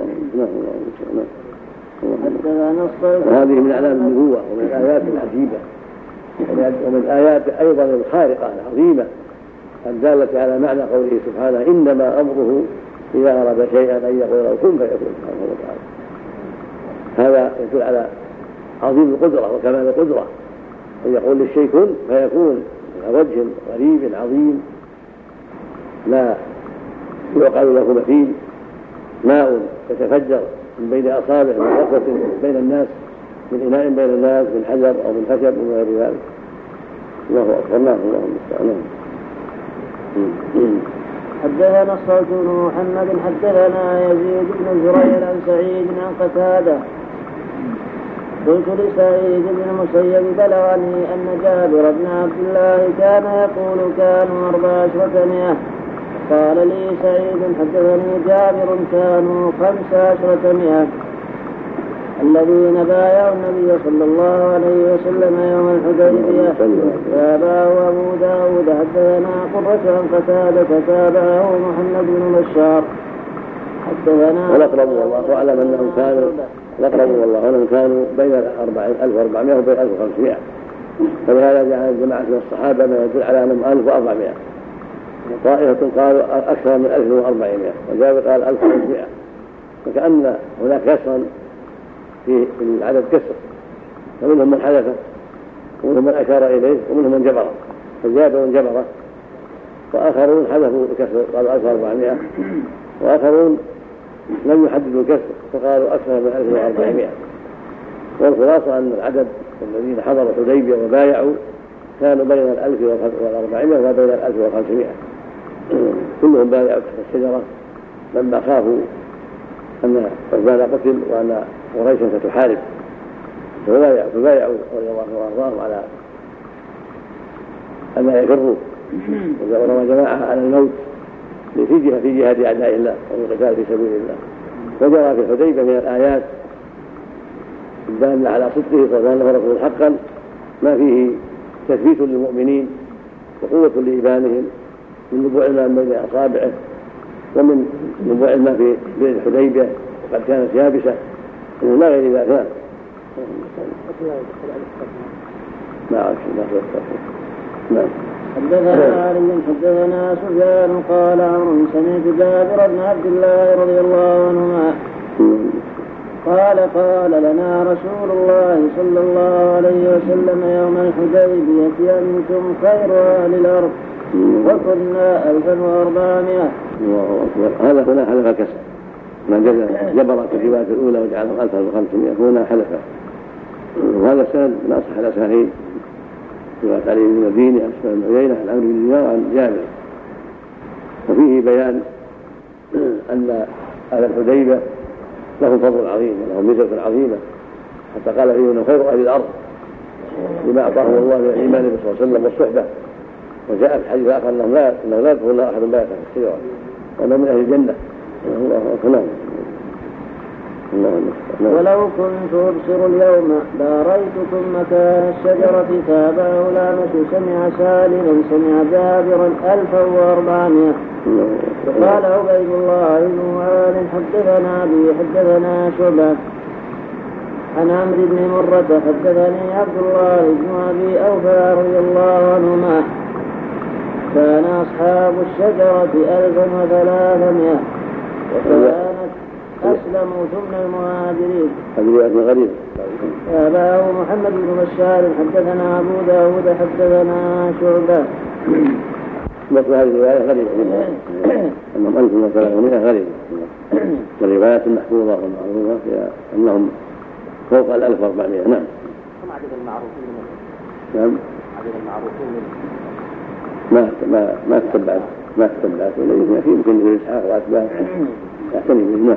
Speaker 2: وهذه من أعلام النبوة ومن الآيات العجيبة ومن الآيات أيضا الخارقة العظيمة الدالة على معنى قوله سبحانه إنما أمره إذا أراد شيئا أن يقول له كن فيكون سبحانه وتعالى. هذا يدل على عظيم القدرة وكمال القدرة، أن يقول للشيء كن فيكون على وجه غريب عظيم لا يعقل له مثيل. ماء يتفجر من بين أصابع من ركوة بين الناس، من إناء بين الناس، من حجر أو من خشب وما غير ذلك. الله أكبر. الله المستعان.
Speaker 3: حدثنا الصلت بن محمد حدثنا يزيد بن زريع عن سعيد عن قتادة قلت لسعيد بن المسيب بلغني أن جابر بن عبد الله كان يقول كانوا أربع عشرة مئة. قال لي سعيد حدثني جابر كانوا خمس عشرة مئة الذين بايعوا النبي صلى الله عليه وسلم يوم الحديبية. تابعه أبو داود حدثنا قرة عن قتادة تابعه محمد بن بشار حدثنا.
Speaker 2: والأقرب والله أعلم أنهم كانوا الأقرب والله أنهم كانوا بين ألف وأربعمائة وبين ألف وخمسمائة، فلهذا جعل جماعة من الصحابة ما يدل على أنهم ألف وأربعمائة، وطائفة قالوا أكثر من ألف وأربعمائة، وجابر قال ألف وخمسمائة، وكأن هناك كسرا في العدد كسر، فمنهم من حدث ومنهم من أشار إليه ومنهم من جبره، فجابر جبره، وآخرون حدثوا الكسر قالوا ألف وأربعمائة، وآخرون لم يحددوا الكسر فقالوا أكثر من ألف وأربعمائة. والخلاصة أن العدد الذين حضروا الحديبية وبايعوا كانوا بين الألف والأربعمائة وبين الألف وخمسمائة، كلهم بايعوا تحت الشجرة لما خافوا أن عثمان قتل وأن قريشا ستحارب، فبايعوا رضي الله وارضاهم على أن لا يفروا، ورمى جماعة على الموت في جهة في جهاد أعداء الله والقتال في سبيل الله. وجرى في الحديبية من الآيات الدالة على صدقه وأن له رسول حقا ما فيه تثبيت للمؤمنين وقوة لإيمانهم من نبوع الماء بين أصابعه ومن نبوع الماء في بئر الحديبية وقد كانت يابسة وما غير ذلك. ما أعرف نعم.
Speaker 3: حدثنا علي حدثنا سفيان قال عمرو سمعت جابر بن عبد الله رضي الله عنهما قال قال لنا رسول الله صلى الله عليه وسلم يوم الحديبية أنتم خير أهل الأرض وكنا ألفا وأربعمائة.
Speaker 2: هذا هنا حلف الكسر من جبر في الرواية الأولى وجعلهم ألفا وخمسمائة هنا حلف. وهذا السند من أصح الأسانيد رواية علي بن المديني عن سفيان بن عيينة عن عمرو بن دينار وعن جابر. وفيه بيان أن أهل الحديبية لهم فضل عظيم ولهم ميزة عظيمة حتى قال فيه انه خير اهل الارض لما اعطاهم الله من الايمان به صلى الله عليه وسلم والصحبه. وجاء في الحديث الاخر انه لا انه لا يدخل احد بيته في الشجره وانه من اهل الجنه. الله اكبر.
Speaker 3: ولو كنت ابصر اليوم لاريتكم مكان الشجره تابعه لامس سمع سالما سمع جابرا ألفا وأربعمائة. وقال عبيد الله بن معاذ حدثنا به حدثنا شعبة عن عمرو بن مرة حدثني عبد الله بن أبي أوفى رضي الله عنهما كان أصحاب الشجرة ألفا وثلاثمائة وكانت أسلموا ثم المهاجرين.
Speaker 2: هذه غريبة.
Speaker 3: تابعه محمد بن بشار حدثنا أبو داود حدثنا شعبة.
Speaker 2: مثل هذه الرواية غريبة أنهم ألف وثلاثمائة غريبة. الروايات المحفوظة والمعروفة هي أنهم فوق الألف وأربعمائة. نعم.
Speaker 1: كم عدد المعروفين منهم؟
Speaker 2: نعم.
Speaker 1: عدد المعروفين
Speaker 2: ما ما ما تتبعت ما تتبعت ولا يمكن يقول إسحاق وأتباعه يعتني بالناس.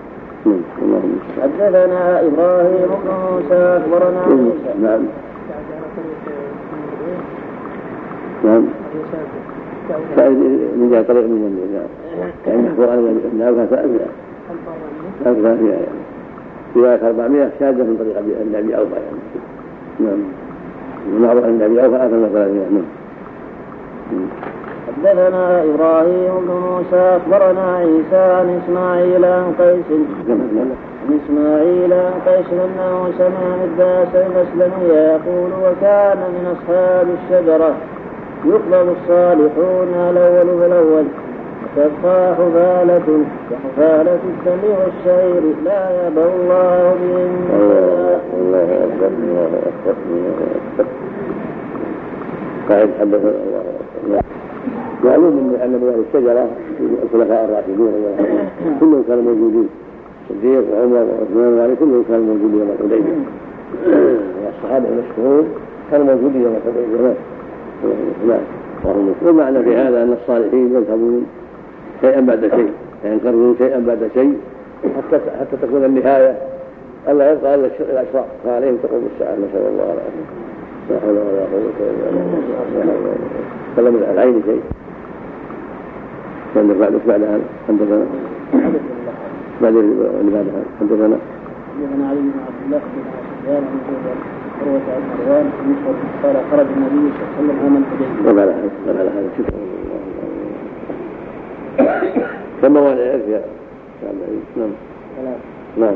Speaker 3: حدثنا إبراهيم بن موسى أخبرنا موسى.
Speaker 2: نعم. نعم. سائد من جهة طريق من جنبه. نعم. يعني محفوظ على أن ألفها ثلاثمائة. ألفها ثلاثمائة يعني. رواية أربعمائة شاذة من طريق ابن أبي أوفى يعني. نعم. ونعرف أن أبي أوفى ألفا وثلاثمائة. نعم.
Speaker 3: حدثنا إبراهيم بن موسى أخبرنا عيسى عن إسماعيل عن قيس عن إسماعيل عن قيس أنه سمع مداس المسلمي يقول وكان من أصحاب الشجرة يقبل الصالحون الأول فالأول وتبقى حفالة كحفالة التمر والشعير لا يبى الله بهم.
Speaker 2: الله أكبر الله أكبر الله أكبر. قاعد حدثنا الله أكبر. معلوم أن من الشجرة الخلفاء الراشدون كلهم كانوا موجودين. الصديق وعمر وعثمان وعلي كلهم كانوا موجودين يوم الحديبية. والصحابة المشهور كانوا موجودين يوم الحديبية. نعم. والمعنى في هذا أن الصالحين يذهبون شيئا بعد شيء ينقرضون شيئا بعد شيء حتى حتى تكون النهاية ألا يبقى إلا الأشرار فعليهم تقوم الساعة. نسأل الله العافية. لا حول ولا قوة إلا بالله. تكلم عن العين شيء. عندك بعد بعد هذا حدثنا بعد اللي بعد هذا حدثنا
Speaker 3: حدثنا علي بن عبد الله بن سفيان بن عروة بن مروان قال خرج النبي صلى الله عليه وسلم عام الحديبية.
Speaker 2: وعلى هذا وعلى هذا شكر كم موانع الإرث يا نعم نعم.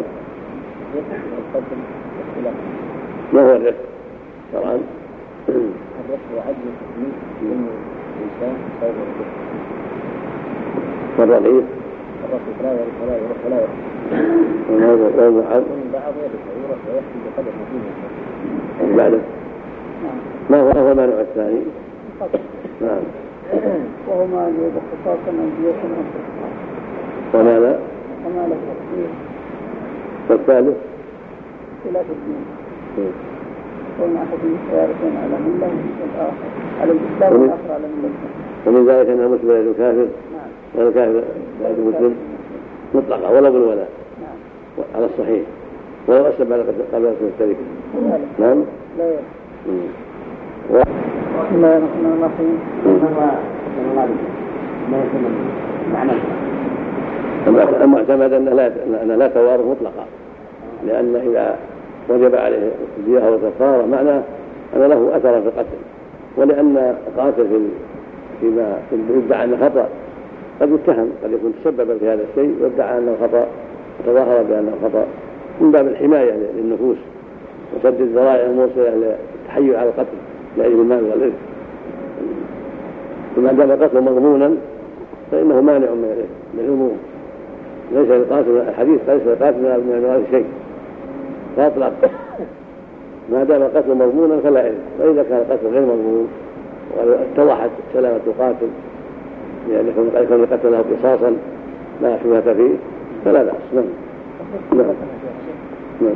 Speaker 2: ما هو الرفق طبعا؟
Speaker 3: الرفق وعدل التكليف بين الإنسان خير الرفق.
Speaker 2: والرغيف
Speaker 3: الرفق لا يرث ولا يرث ولا يرث.
Speaker 2: وهذا وهذا
Speaker 3: ومن بعض يرث ويرث ويحكي بقدر ما فيه.
Speaker 2: بعده ما هو هو المانع الثاني؟ نعم.
Speaker 3: وهو ما يوجد اختصاصا أنبياء أخرى.
Speaker 2: وماذا؟
Speaker 3: وما له تفسير.
Speaker 2: والثالث؟
Speaker 3: خلاف الدين. كون أحد يعرفون على من له والآخر على الإسلام والآخر على من له.
Speaker 2: ومن ذلك أن المسلم يد الكافر والكافر يد المسلم مطلقة ولا بالولاء على الصحيح ولو أسلم على قبل أن يشترك. نعم.
Speaker 3: لا يرى. بسم الله الرحمن الرحيم.
Speaker 2: المعتمد أنه لا توارث مطلقا لأن إذا وجب عليه الدية أو الكفارة معناه أن له أثر في القتل ولأن القاتل فيما يدعى أنه خطأ قد يتهم قد يكون تسببا في هذا الشيء ويدعى أنه خطأ وتظاهر بأنه خطأ من باب الحماية للنفوس وسد الذرائع الموصلة للتحيل على القتل لأجل المال والإرث. وما دام القتل مضمونا فإنه مانع من الإرث بالعموم، ليس القاتل الحديث ليس القاتل من الموارث شيء فأطلق. ما دام القتل مضمونا فلا إرث، وإذا كان القتل غير مضمون واتضحت سلامة القاتل يعني يكون القتل له قصاصا لا شبهة فيه فلا بأس. نعم نعم نعم.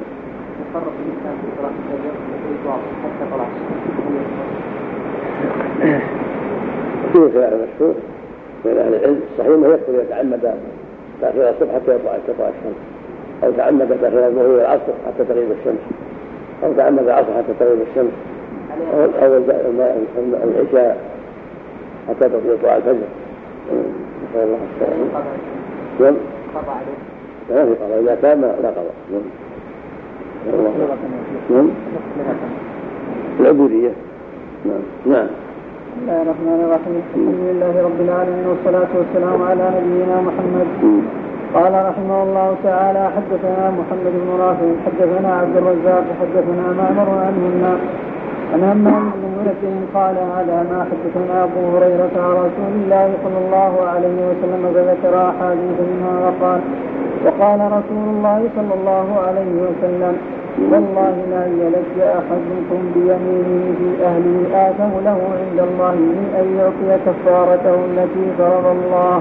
Speaker 2: فيه خلاف مشهور بين أهل العلم، الصحيح أنه يكفر يتعمد تأخير الصبح حتى يطلع الشمس، أو تعمد تأخير الظهر إلى العصر حتى تغيب الشمس، أو تعمد العصر حتى تغيب الشمس، أو العشاء حتى تطلع الفجر. نسأل الله السلامة. نعم. لا في قضاء، إذا كان لا قضاء. نعم. نعم. العبودية. نعم. نعم.
Speaker 3: بسم الله الرحمن الرحيم. الحمد لله رب العالمين والصلاة والسلام على نبينا محمد. قال رحمه الله تعالى: حدثنا محمد بن رافع حدثنا عبد الرزاق حدثنا معمر عن همام عن همام بن منبه قال: هذا ما حدثنا أبو هريرة عن رسول الله صلى الله عليه وسلم فذكر أحاديث منها وقال: وقال رسول الله صلى الله عليه وسلم: والله لا يلج أحدكم بيمينه في أهله آثم له عند الله من أن يعطي كفارته التي فرض الله.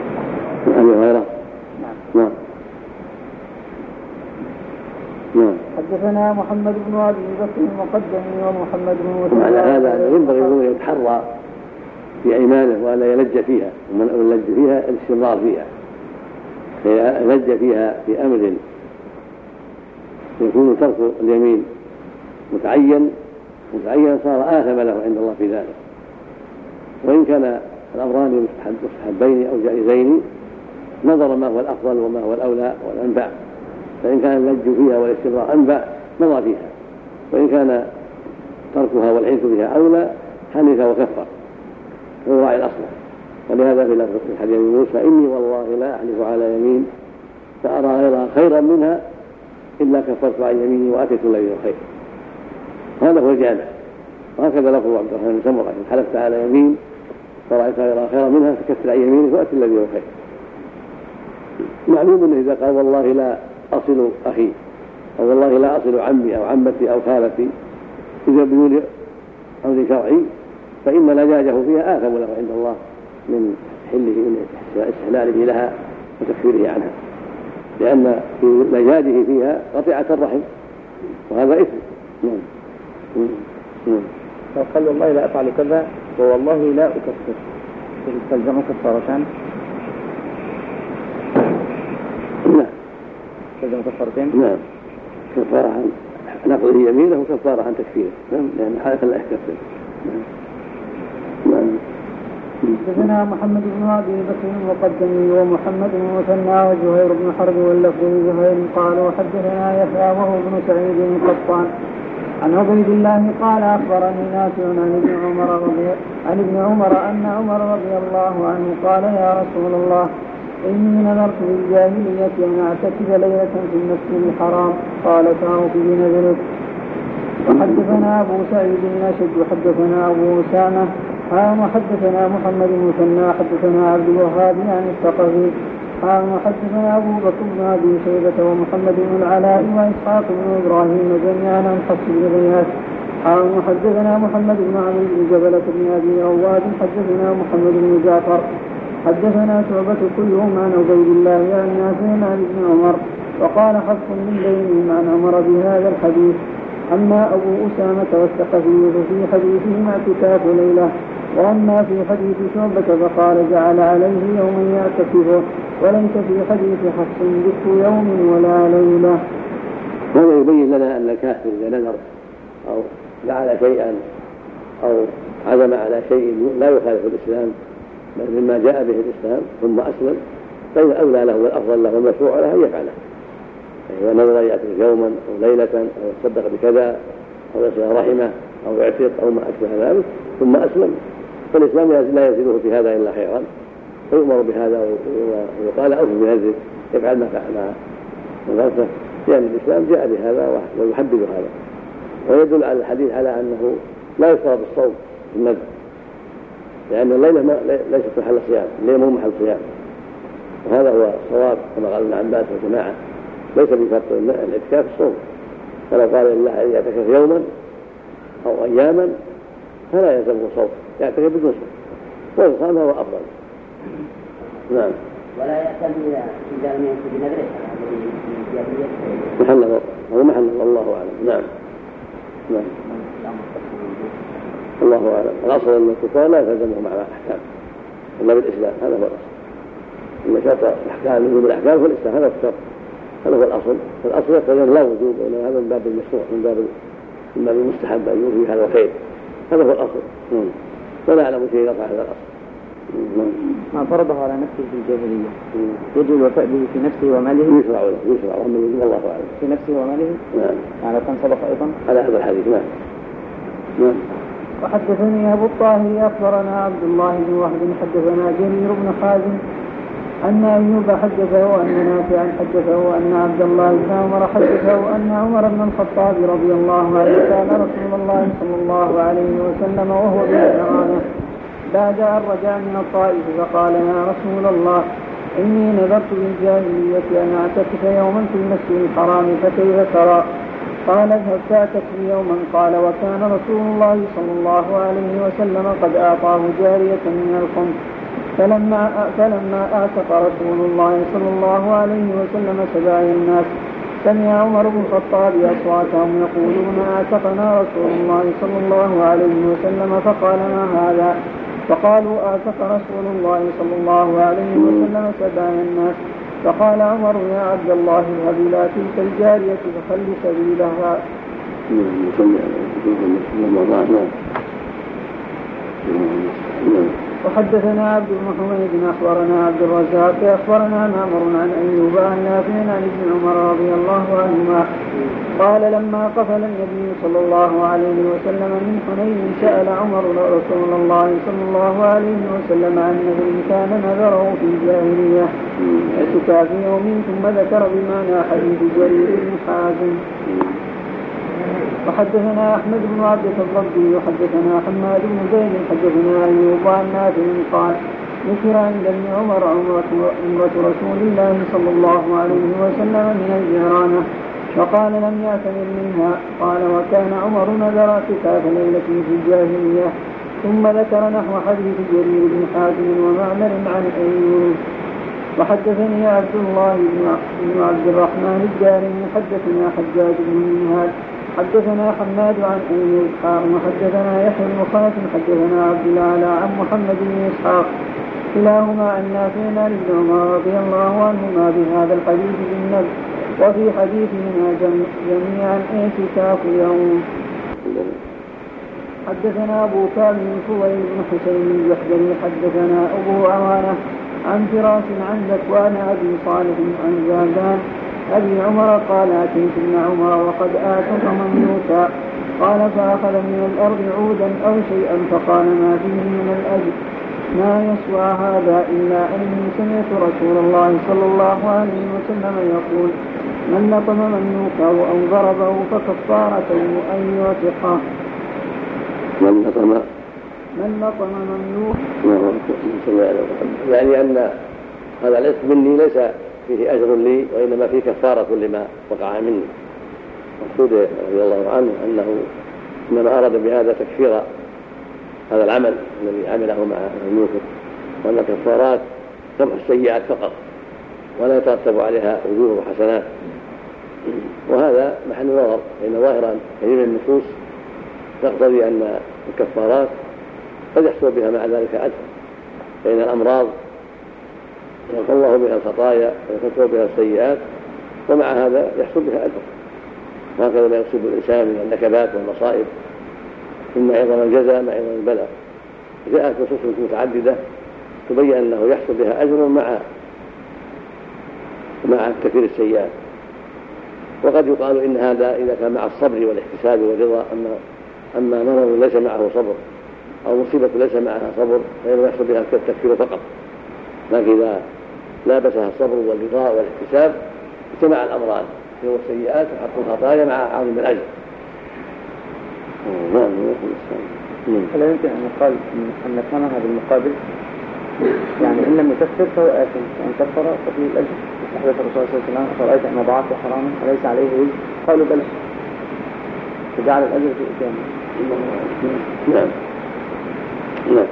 Speaker 2: نعم. نعم.
Speaker 3: حدثنا محمد بن أبي بكر المقدمي ومحمد بن مسلم.
Speaker 2: على هذا ينبغي أن يتحرى في أيمانه ولا يلج فيها، ومن يلج فيها الاستمرار فيها، فيلج فيها في أمر يكون ترك اليمين متعين متعين صار آثم له عند الله في ذلك. وإن كان الأمران مستحبين أو جائزين نظر ما هو الأفضل وما هو الأولى والأنفع، فإن كان اللج فيها والاستمرار أنفع نظر فيها، وإن كان تركها والعنف فيها أولى حنث وكفر ويراعي الأصل. ولهذا في الحديث موسى: إني والله لا أحلف على يمين فأرى غيرها خيرا منها إلا كفرت عن يميني وأتيت الذي هو خير. هذا هو الجامع. وهكذا لفظ عبد الرحمن بن سمرة: إن حلفت على يمين فرأيت غيرها خيرا منها فكفر عن يمينك وأتي الذي هو خير. معلوم أنه إذا قال والله لا أصل أخي أو والله لا أصل عمي أو عمتي أو خالتي إذا بدون أمر شرعي فإن لجاجه فيها آثم له عند الله من حله من استحلاله لها وتكفيره عنها، لأن في لجاجه فيها قطيعة الرحم وهذا إثم. نعم.
Speaker 1: لو قال والله لا أفعل كذا ووالله لا أكفر تلزم كفارتان.
Speaker 2: نعم.
Speaker 1: تلزم كفارتين.
Speaker 2: نعم. كفارة عن نقضه يمينه وكفارة عن تكفيره. نعم. لأن حالة لا يكفر. نعم.
Speaker 3: حدثنا محمد بن أبي بكر المقدمي ومحمد بن مثنى وزهير بن حرب واللفظ زهير قالوا: حدثنا يحيى وهو بن سعيد القطان عن عبيد الله قال: أخبرني نافع عن ابن عمر رضي عن ابن عمر أن عمر رضي الله عنه قال: يا رسول الله إني نذرت للجاهلية أن أعتكف ليلة في المسجد الحرام. قال: فأوف بنذرك. وحدثنا أبو سعيد الأشج حدثنا أبو أسامة قال: وحدثنا محمد بن مثنى حدثنا عبد الوهاب عن الثقفي قال: وحدثنا أبو بكر بن أبي شيبة ومحمد بن العلاء وإسحاق بن إبراهيم جميعا عن حفص بن غياث قال: وحدثنا محمد بن عمرو بن جبلة بن أبي رواد حدثنا محمد بن جعفر حدثنا شعبة كلهم عن عبيد الله عن نافع عن ابن عمر. وقال حفص من بينهم عن عمر بهذا الحديث. أما أبو أسامة والثقفي ففي حديثهما اعتكاف ليلة، وأما في حديث شعبة فقال: جعل عليه يوما يعتكفه، وليس في حديث حفص ذكر يوم ولا ليلة.
Speaker 2: هذا يبين لنا أن الكافر إذا نذر أو جعل شيئا أو عزم على شيء لا يخالف الإسلام بل مما جاء به الإسلام ثم أسلم فإن أولى له والأفضل له والمشروع له أن يفعله. إذا نذر يعتكف يوما أو ليلة أو يتصدق بكذا أو يصل رحمه أو يعتق أو ما أشبه ذلك ثم أسلم فالإسلام لا يزيده في هذا إلا خيرا، فيؤمر بهذا ويقال: أوف بنذرك، يفعل ما فعل نذرته، لأن الإسلام جاء بهذا ويحدد هذا. ويدل على الحديث على أنه لا يشترط الصوم في النذر، لأن الليلة ليست محل صيام، الليلة مو محل صيام، وهذا هو الصواب كما قال ابن عباس وجماعة، ليس بشرط الاعتكاف الصوم، فلو قال لله أن يعتكف يوما أو أياما فلا يلزمه صوم، يعتكف بدون صوم، وإن صام هو أفضل. نعم.
Speaker 3: ولا يأتم إذا لم ينفذ بنذره
Speaker 2: محل نظر، هو محل نظر، الله أعلم. نعم. نعم. الله أعلم. الأصل أن الكفار لا يلزمه مع الأحكام إلا بالإسلام، هذا هو الأصل. إن شرط الأحكام من الأحكام هو الإسلام، هذا الشرط، هذا هو الأصل. فالأصل يقتضي لا وجوب، وإن هذا من باب المشروع، من باب من باب المستحب أن يوفي هذا الخير، هذا هو الأصل. ولا أعلم شيء يقع هذا الأصل.
Speaker 3: ما فرضه على نفسه في الجاهلية يجب الوفاء به في نفسه وماله.
Speaker 2: يشرع له يشرع له والله أعلم.
Speaker 3: في نفسه وماله.
Speaker 2: نعم.
Speaker 3: على كان سبق أيضا
Speaker 2: على هذا الحديث. نعم. نعم.
Speaker 3: وحدثني أبو الطاهر أخبرنا عبد الله بن وهب حدثنا جرير بن حازم أن أيوب حدثه أن نافعا حدثه أن عبد الله بن عمر حدثه أن عمر بن الخطاب رضي الله عنه كان رسول الله صلى الله عليه وسلم وهو بالجيران بعد أن رجع من الطائف فقال يا رسول الله إني نذرت بالجاهلية أن أعتكف يوما في المسجد الحرام فكيف ترى؟ قال اذهب فاعتكف يوما. قال وكان رسول الله صلى الله عليه وسلم قد أعطاه جارية من الخمس فلما فلما أعتق رسول الله صلى الله عليه وسلم سبايا الناس سمع عمر بن الخطاب أصواتهم يقولون أعتقنا رسول الله صلى الله عليه وسلم فقال ما هذا؟ فقالوا أعتق رسول الله صلى الله عليه وسلم سبايا الناس. فقال عمر يا عبد الله اذهب إلى تلك الجارية فخل سبيلها. وحدثنا عبد بن حميد أخبرنا عبد الرزاق أخبرنا معمر عن أيوب عن نافع عن ابن عمر رضي الله عنهما قال لما قفل النبي صلى الله عليه وسلم من حنين سأل عمر رسول الله صلى الله عليه وسلم عن نذر كان نذره في الجاهلية اعتكاف يوم ثم ذكر بمعنى حديث جرير بن حازم. وحدثنا أحمد بن عبد الضبي وحدثنا حماد بن زيد حدثنا أيوب عن نافع قال ذكر عند ابن عمر عمرة رسول الله صلى الله عليه وسلم من الجيرانة فقال لم يعتمر منها. قال وكان عمر نذر اعتكاف ليلة في الجاهلية ثم ذكر نحو حديث جرير بن حازم ومعمر عن أيوب. وحدثني عبد الله بن عبد الرحمن الدارمي حدثنا حجاج بن منهال حدثنا حماد عن أيوب وحدثنا يحيى بن خلف حدثنا عبد الأعلى عن محمد بن إسحاق كلاهما عن نافع عن ابن عمر رضي الله عنهما بهذا الحديث بالنذر وفي حديثهما جميعا اعتكاف يوم. حدثنا أبو كامل الفضيل بن حسين الجحدري حدثنا أبو عوانة عن فراس عن ذكوان أبي صالح عن زادان أبي عمر قال أتيت ابن عمر وقد آتك مملوكا قال فأخذ من الأرض عودا أو شيئا فقال ما فيه من الأجر ما يسوى هذا إلا أني سمعت رسول الله صلى الله عليه وسلم يقول من لطم مملوكه أو ضربه فكفارته أن يعتقه.
Speaker 2: من لطم
Speaker 3: من لطم مملوك
Speaker 2: يعني أن هذا الاسم مني ليس فيه أجر لي وإنما فيه كفارة لما وقع مني. مقصود رضي الله عنه أنه إنما أراد بهذا تكفير هذا العمل الذي عمله مع مملوكه، وأن الكفارات تمحو السيئات فقط ولا يترتب عليها أجور وحسنات. وهذا محل نظر، فإن ظاهرا كثير من النصوص تقتضي أن الكفارات قد يحصل بها مع ذلك أجر، فإن الأمراض يغفر الله بها الخطايا ويكفر بها السيئات ومع هذا يحصل بها أجر. وهكذا ما يصيب الإنسان من النكبات والمصائب إما عظم الجزاء ما عظم البلاء. جاءت نصوص متعددة تبين أنه يحصل بها أجر مع مع تكفير السيئات. وقد يقال إن هذا إذا كان مع الصبر والاحتساب والرضا، أما أما مرض ليس معه صبر أو مصيبة ليس معها صبر فإنه يحصل بها التكفير فقط. لكن إذا لابسها الصبر والرضا والاحتساب اجتمع الأمران في السيئات وحق الخطايا مع عظيم الأجر. نعم يقول السلام.
Speaker 4: فلا يمكن أن يقال أن نفهمها بالمقابل، يعني إن لم يكفر فهو آثم، وإن كفر ففيه الأجر. حديث الرسول صلى الله عليه وسلم أفرأيت أن وضعت حراما أليس عليه وزر؟ قالوا بلى، فجعل الأجر في إتيانه.
Speaker 2: نعم نعم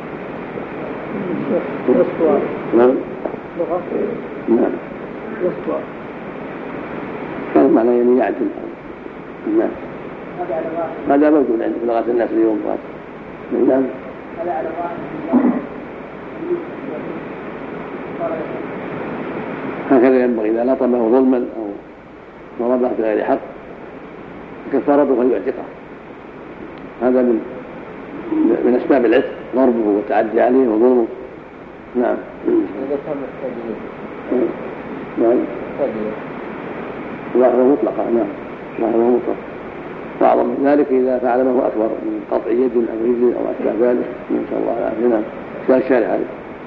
Speaker 3: يسوى
Speaker 2: نعم
Speaker 3: لغة
Speaker 2: نعم
Speaker 3: يسوى
Speaker 2: كان معنى يعني يعدل. نعم هذا موجود عند لغة الناس اليوم. نعم هكذا ينبغي إذا لطمه ظلما أو ضربه بغير حق كفارته فليعتقه. هذا من من أسباب العتق، ضربه والتعدي عليه وظلمه. نعم نعم ظاهره مطلقة. نعم ظاهره مطلق. وأعظم من ذلك إذا فعل ما هو أكبر من قطع يد أو رجل أو أشبه ذلك. نسأل الله العافية. نعم قال الشارع هذا.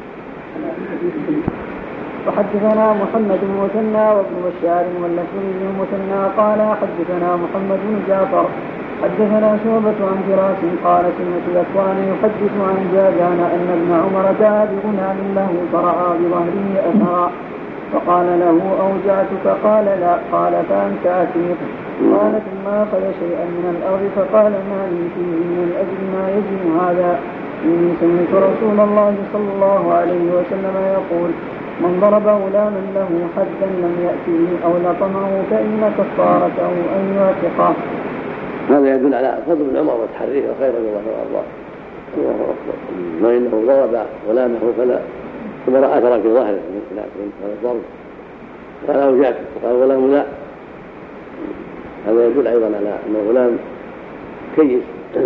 Speaker 3: وحدثنا محمد بن مثنى وابن بشار واللفظ بن مثنى قال حدثنا محمد بن جعفر حدثنا شعبة عن فراس قال سمعت ذكوان يحدث عن جابان أن ابن عمر دعا بغلام له فرأى بظهره أثرا فقال له أوجعتك؟ قال لا. قال فأنت أسير. قال ثم أخذ شيئا من الأرض فقال ما لي فيه من الأجر ما يجب هذا، إني سمعت رسول الله صلى الله عليه وسلم يقول من ضرب غلاما له حدا لم يأته أو لطمه فإن كفارته أن يعتقه.
Speaker 2: هذا يدل على فضل ابن عمر وتحريه وخير الله وارضاه. الله اكبر. ما انه ضرب غلامه فلا ثم راى اثرا في ظهره من خلاف هذا الضرب قال اوجعته، فقال الغلام لا. هذا يدل ايضا على ان الغلام كيس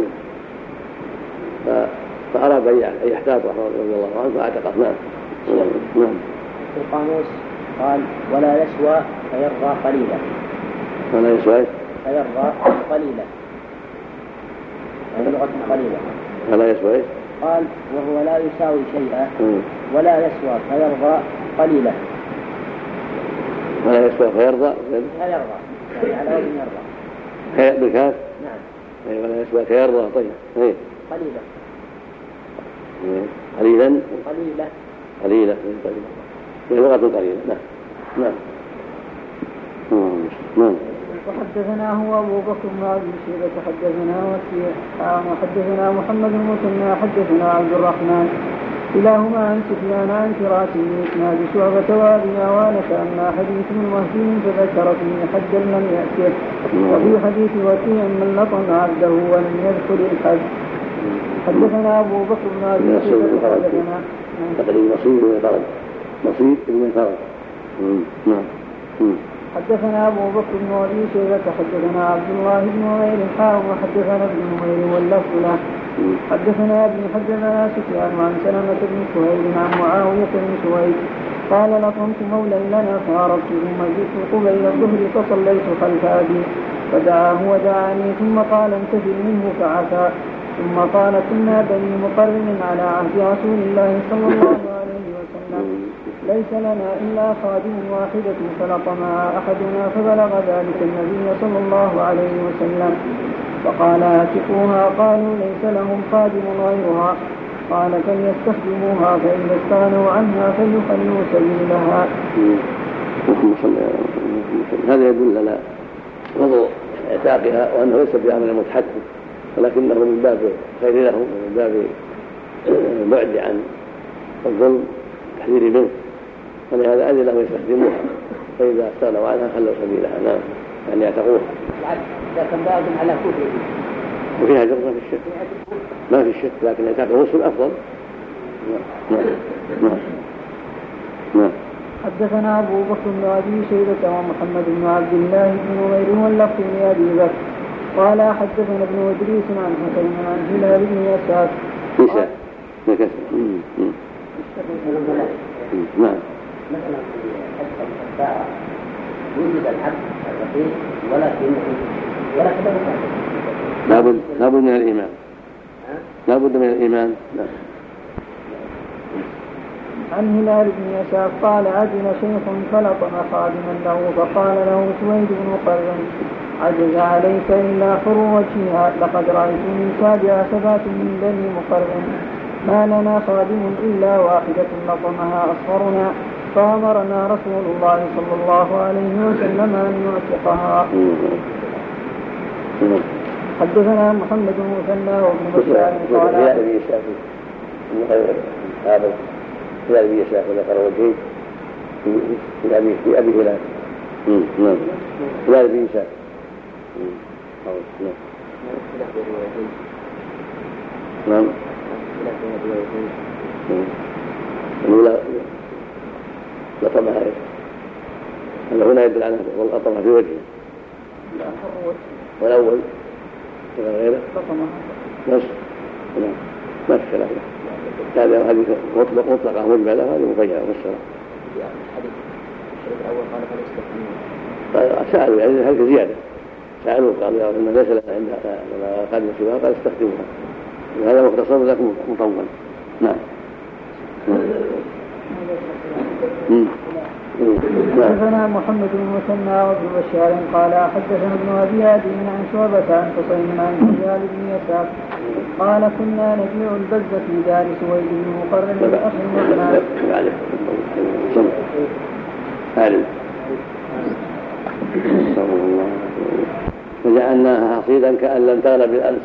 Speaker 2: فاراد ان يحتاط رضي الله عنه فاعتقه. نعم نعم.
Speaker 5: في القاموس قال ولا يسوى فيرضى قليلا.
Speaker 2: ولا يسوى
Speaker 5: فيرضى قليلا، يعني لغة قليلة.
Speaker 2: ولا يسوى
Speaker 5: قال وهو لا يساوي شيئا ولا يسوى فيرضى قليلا.
Speaker 2: ولا يسوى فيرضى
Speaker 5: فيرضى يعني على وزن يرضى
Speaker 2: بالكاف.
Speaker 5: نعم.
Speaker 2: ولا يسوى فيرضى. طيب ايه
Speaker 5: قليلا
Speaker 2: قليلا
Speaker 5: قليلا
Speaker 2: قليلا هي لغة قليلة. نعم نعم نعم.
Speaker 3: وحدثنا هو أبو بكر بن أبي شيبة حدثنا وكيع وحدثنا محمد بن مثنى حدثنا عبد الرحمن كلاهما عن سفيان عن فراس بإسناد شعبة وأبي عوانة أما حديث ابن مهدي فذكر فيه حدا لم يأته، وفي حديث وكيع من لطم عبده ولم يذكر الحد. حدثنا أبو بكر بن أبي شيبة حدثنا
Speaker 2: تقريبا نصيب بن فرج نصيب بن فرج. نعم.
Speaker 3: حدثنا أبو بكر بن أبي شيبة حدثنا عبد الله بن عمير حاء وحدثنا ابن عمير واللفظ له. حدثنا ابن حدثنا سفيان عن سلمة بن سهيل عن معاوية بن سويد قال لطمت مولى لنا فعرفت ثم جئت قبيل الظهر فصليت خلف أبي فدعاه ودعاني ثم قال انتهي منه فعفا ثم قال كنا بني مقرن على عهد رسول الله صلى الله عليه وسلم ليس لنا إلا خادم واحدة فلطمها أحدنا فبلغ ذلك النبي صلى الله عليه وسلم فقال آتقوها. قالوا ليس لهم خادم غيرها. قال فليستخدموها فإن استغنوا عنها فليخلوا سبيلها.
Speaker 2: هذا يدل على فضل اعتاقها وأنه ليس بأمر متحدث ولكنه من باب خير لهم ومن باب بعد عن الظلم تحذير منه، ولهذا أذن لهم يستخدموها فإذا استغنوا عنها خلوا سبيلها. نعم يعني يعتقوها.
Speaker 5: لكن بعض على كفر
Speaker 2: وفيها جرة في الشك ما في الشك لكن يعتقوا الرسل أفضل. نعم نعم نعم.
Speaker 3: حدثنا أبو بكر بن أبي شيبة ومحمد بن عبد الله بن نمير واللفظ لأبي بكر قال حدثنا ابن إدريس عن حسين عن هلال بن يسار
Speaker 2: نساء نكسر. نعم.
Speaker 5: مثلا في حدث الساعة يوجد الحق الرقيق ولكن ولكن
Speaker 2: لابد لابد من الإيمان لابد من الإيمان. نعم.
Speaker 3: عن هلال بن يسار قال عجل شيخ فلطم خادما له فقال له سويد بن قرن عجز عليك إلا حر وجهها لقد رأيت من سابع سبعة من بني مقرن ما لنا خادم إلا واحدة لطمها أصغرنا فأمرنا رسول الله صلى الله عليه وسلم أن نعتقها. حدثنا محمد بن مثنى وابن بشار قال
Speaker 2: هلال بن يساف هذا هلال بن يساف ذكر وجهه في أبي في أبي هلال. نعم هلال بن يساف. نعم الأولى لطمها هذا هنا يدل على والأطمها في وجهه والأول غيره نص ما في خلاف هذه هذه مطلق مطلقة مجملة هذه مبينة مفسرة. سألوا يعني هل زيادة سألوا قالوا يا إن ليس لنا عندنا قادمة سواها قال استخدموها وهذا مختصر لكم مطول. نعم
Speaker 3: حدثنا محمد بن مثنى وابن بشار قال حدثنا ابن ابي هادي عن شعبة عن حسين عن هلال بن يسار قال كنا نبيع البز في دار سويد بن مقرن الاخ النعمان
Speaker 2: فجعلناها حصيدا كأن لم تغن بالأمس.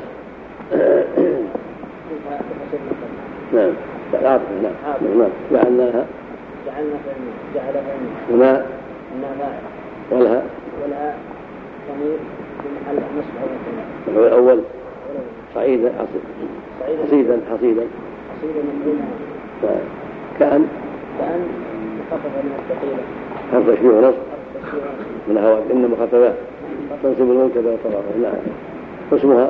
Speaker 2: نعم نعم نعم جعلناها
Speaker 5: جعلنا جعل
Speaker 2: وما ولها
Speaker 5: ولها ضمير محل نصب أو
Speaker 2: هو الأول صعيدا حصيدا حصيدا
Speaker 5: حصيدا من
Speaker 2: كأن
Speaker 5: كأن مخففة من الثقيلة
Speaker 2: حرف تشبيه ونصب من هواء إن مخففات تنصب المنكب والطرف. نعم اسمها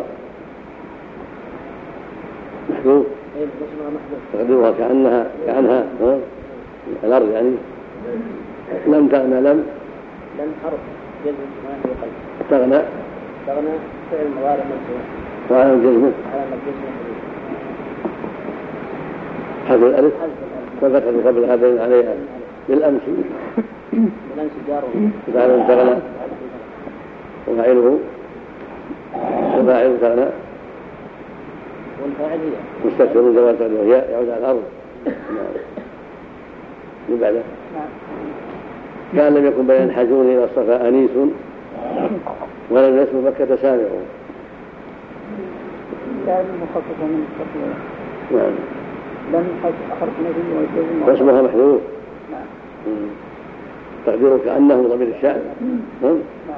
Speaker 2: محذوف تقديرها كأنها كأنها الأرض يعني لم تغنى لم
Speaker 5: لم حرف جزم ما في قلب
Speaker 2: تغنى
Speaker 5: تغنى فعل مضارع منصوب
Speaker 2: وعلى الجزم
Speaker 5: على الجزم
Speaker 2: حذف الألف والفتحة قبل هذين عليها بالأمس
Speaker 5: بالأمس جار
Speaker 2: وفعل تغنى وفاعله وفاعل تغنى
Speaker 5: والفاعل هي
Speaker 2: مستكثر من زوال تغنى وهي يعود على الأرض. من بعده كان لم يكن بين الحجون إلى الصفا أنيس ولم يسمى مكة سامع.
Speaker 3: كان مخففة من الثقيلة.
Speaker 2: نعم
Speaker 3: لم حرف نبي والجزم
Speaker 2: واسمها محذوف.
Speaker 3: نعم
Speaker 2: تقديره كأنه ضمير الشأن. نعم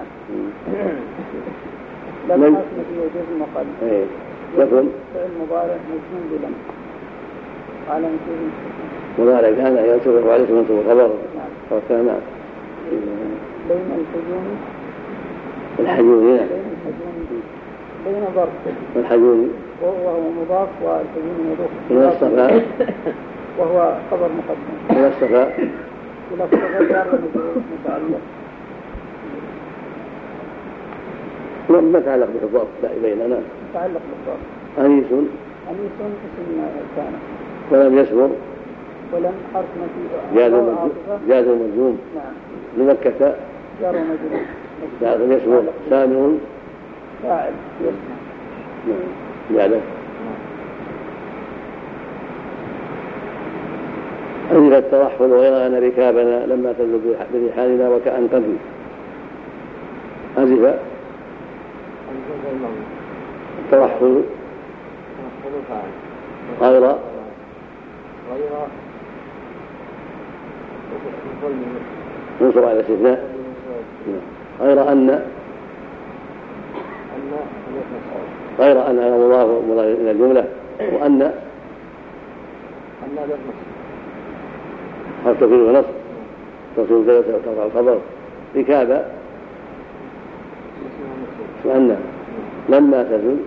Speaker 3: لم حرف نبي والجزم وقال
Speaker 2: يكن
Speaker 3: فعل مضارع مجزوم بلم على نسوه
Speaker 2: مضارع كان ينصب وعليه منصوب الخبر وكان نعم
Speaker 3: بين الحجون
Speaker 2: الحجون هنا
Speaker 3: بين ظرف
Speaker 2: الحجون
Speaker 3: وهو مضاف والحجون مضاف
Speaker 2: من الصفا
Speaker 3: وهو خبر مقدم
Speaker 2: من الصفا
Speaker 3: إلى الصفا جار متعلق
Speaker 2: ما تعلق بالضبط بيننا
Speaker 3: تعلق بالضبط
Speaker 2: أنيس
Speaker 3: أنيس اسم كان
Speaker 2: ولم يسمر
Speaker 3: ولم حرف نفي
Speaker 2: جاز المجزوم
Speaker 3: نعم
Speaker 2: لمكة
Speaker 3: جار ومجرور
Speaker 2: لم يسمر سامع
Speaker 3: فاعل يسمع
Speaker 2: نعم جعله أنزل الترحل غير أن ركابنا لما تنزل برحالنا وكأن تنزل أنزل الترحل غير منصب على الاستثناء غير أن غير أن أنا مضاف إلى الجملة وأن حرف تفعيل ونصب تصل ثلاثة وترفع الخبر ركابة وأن لما تزل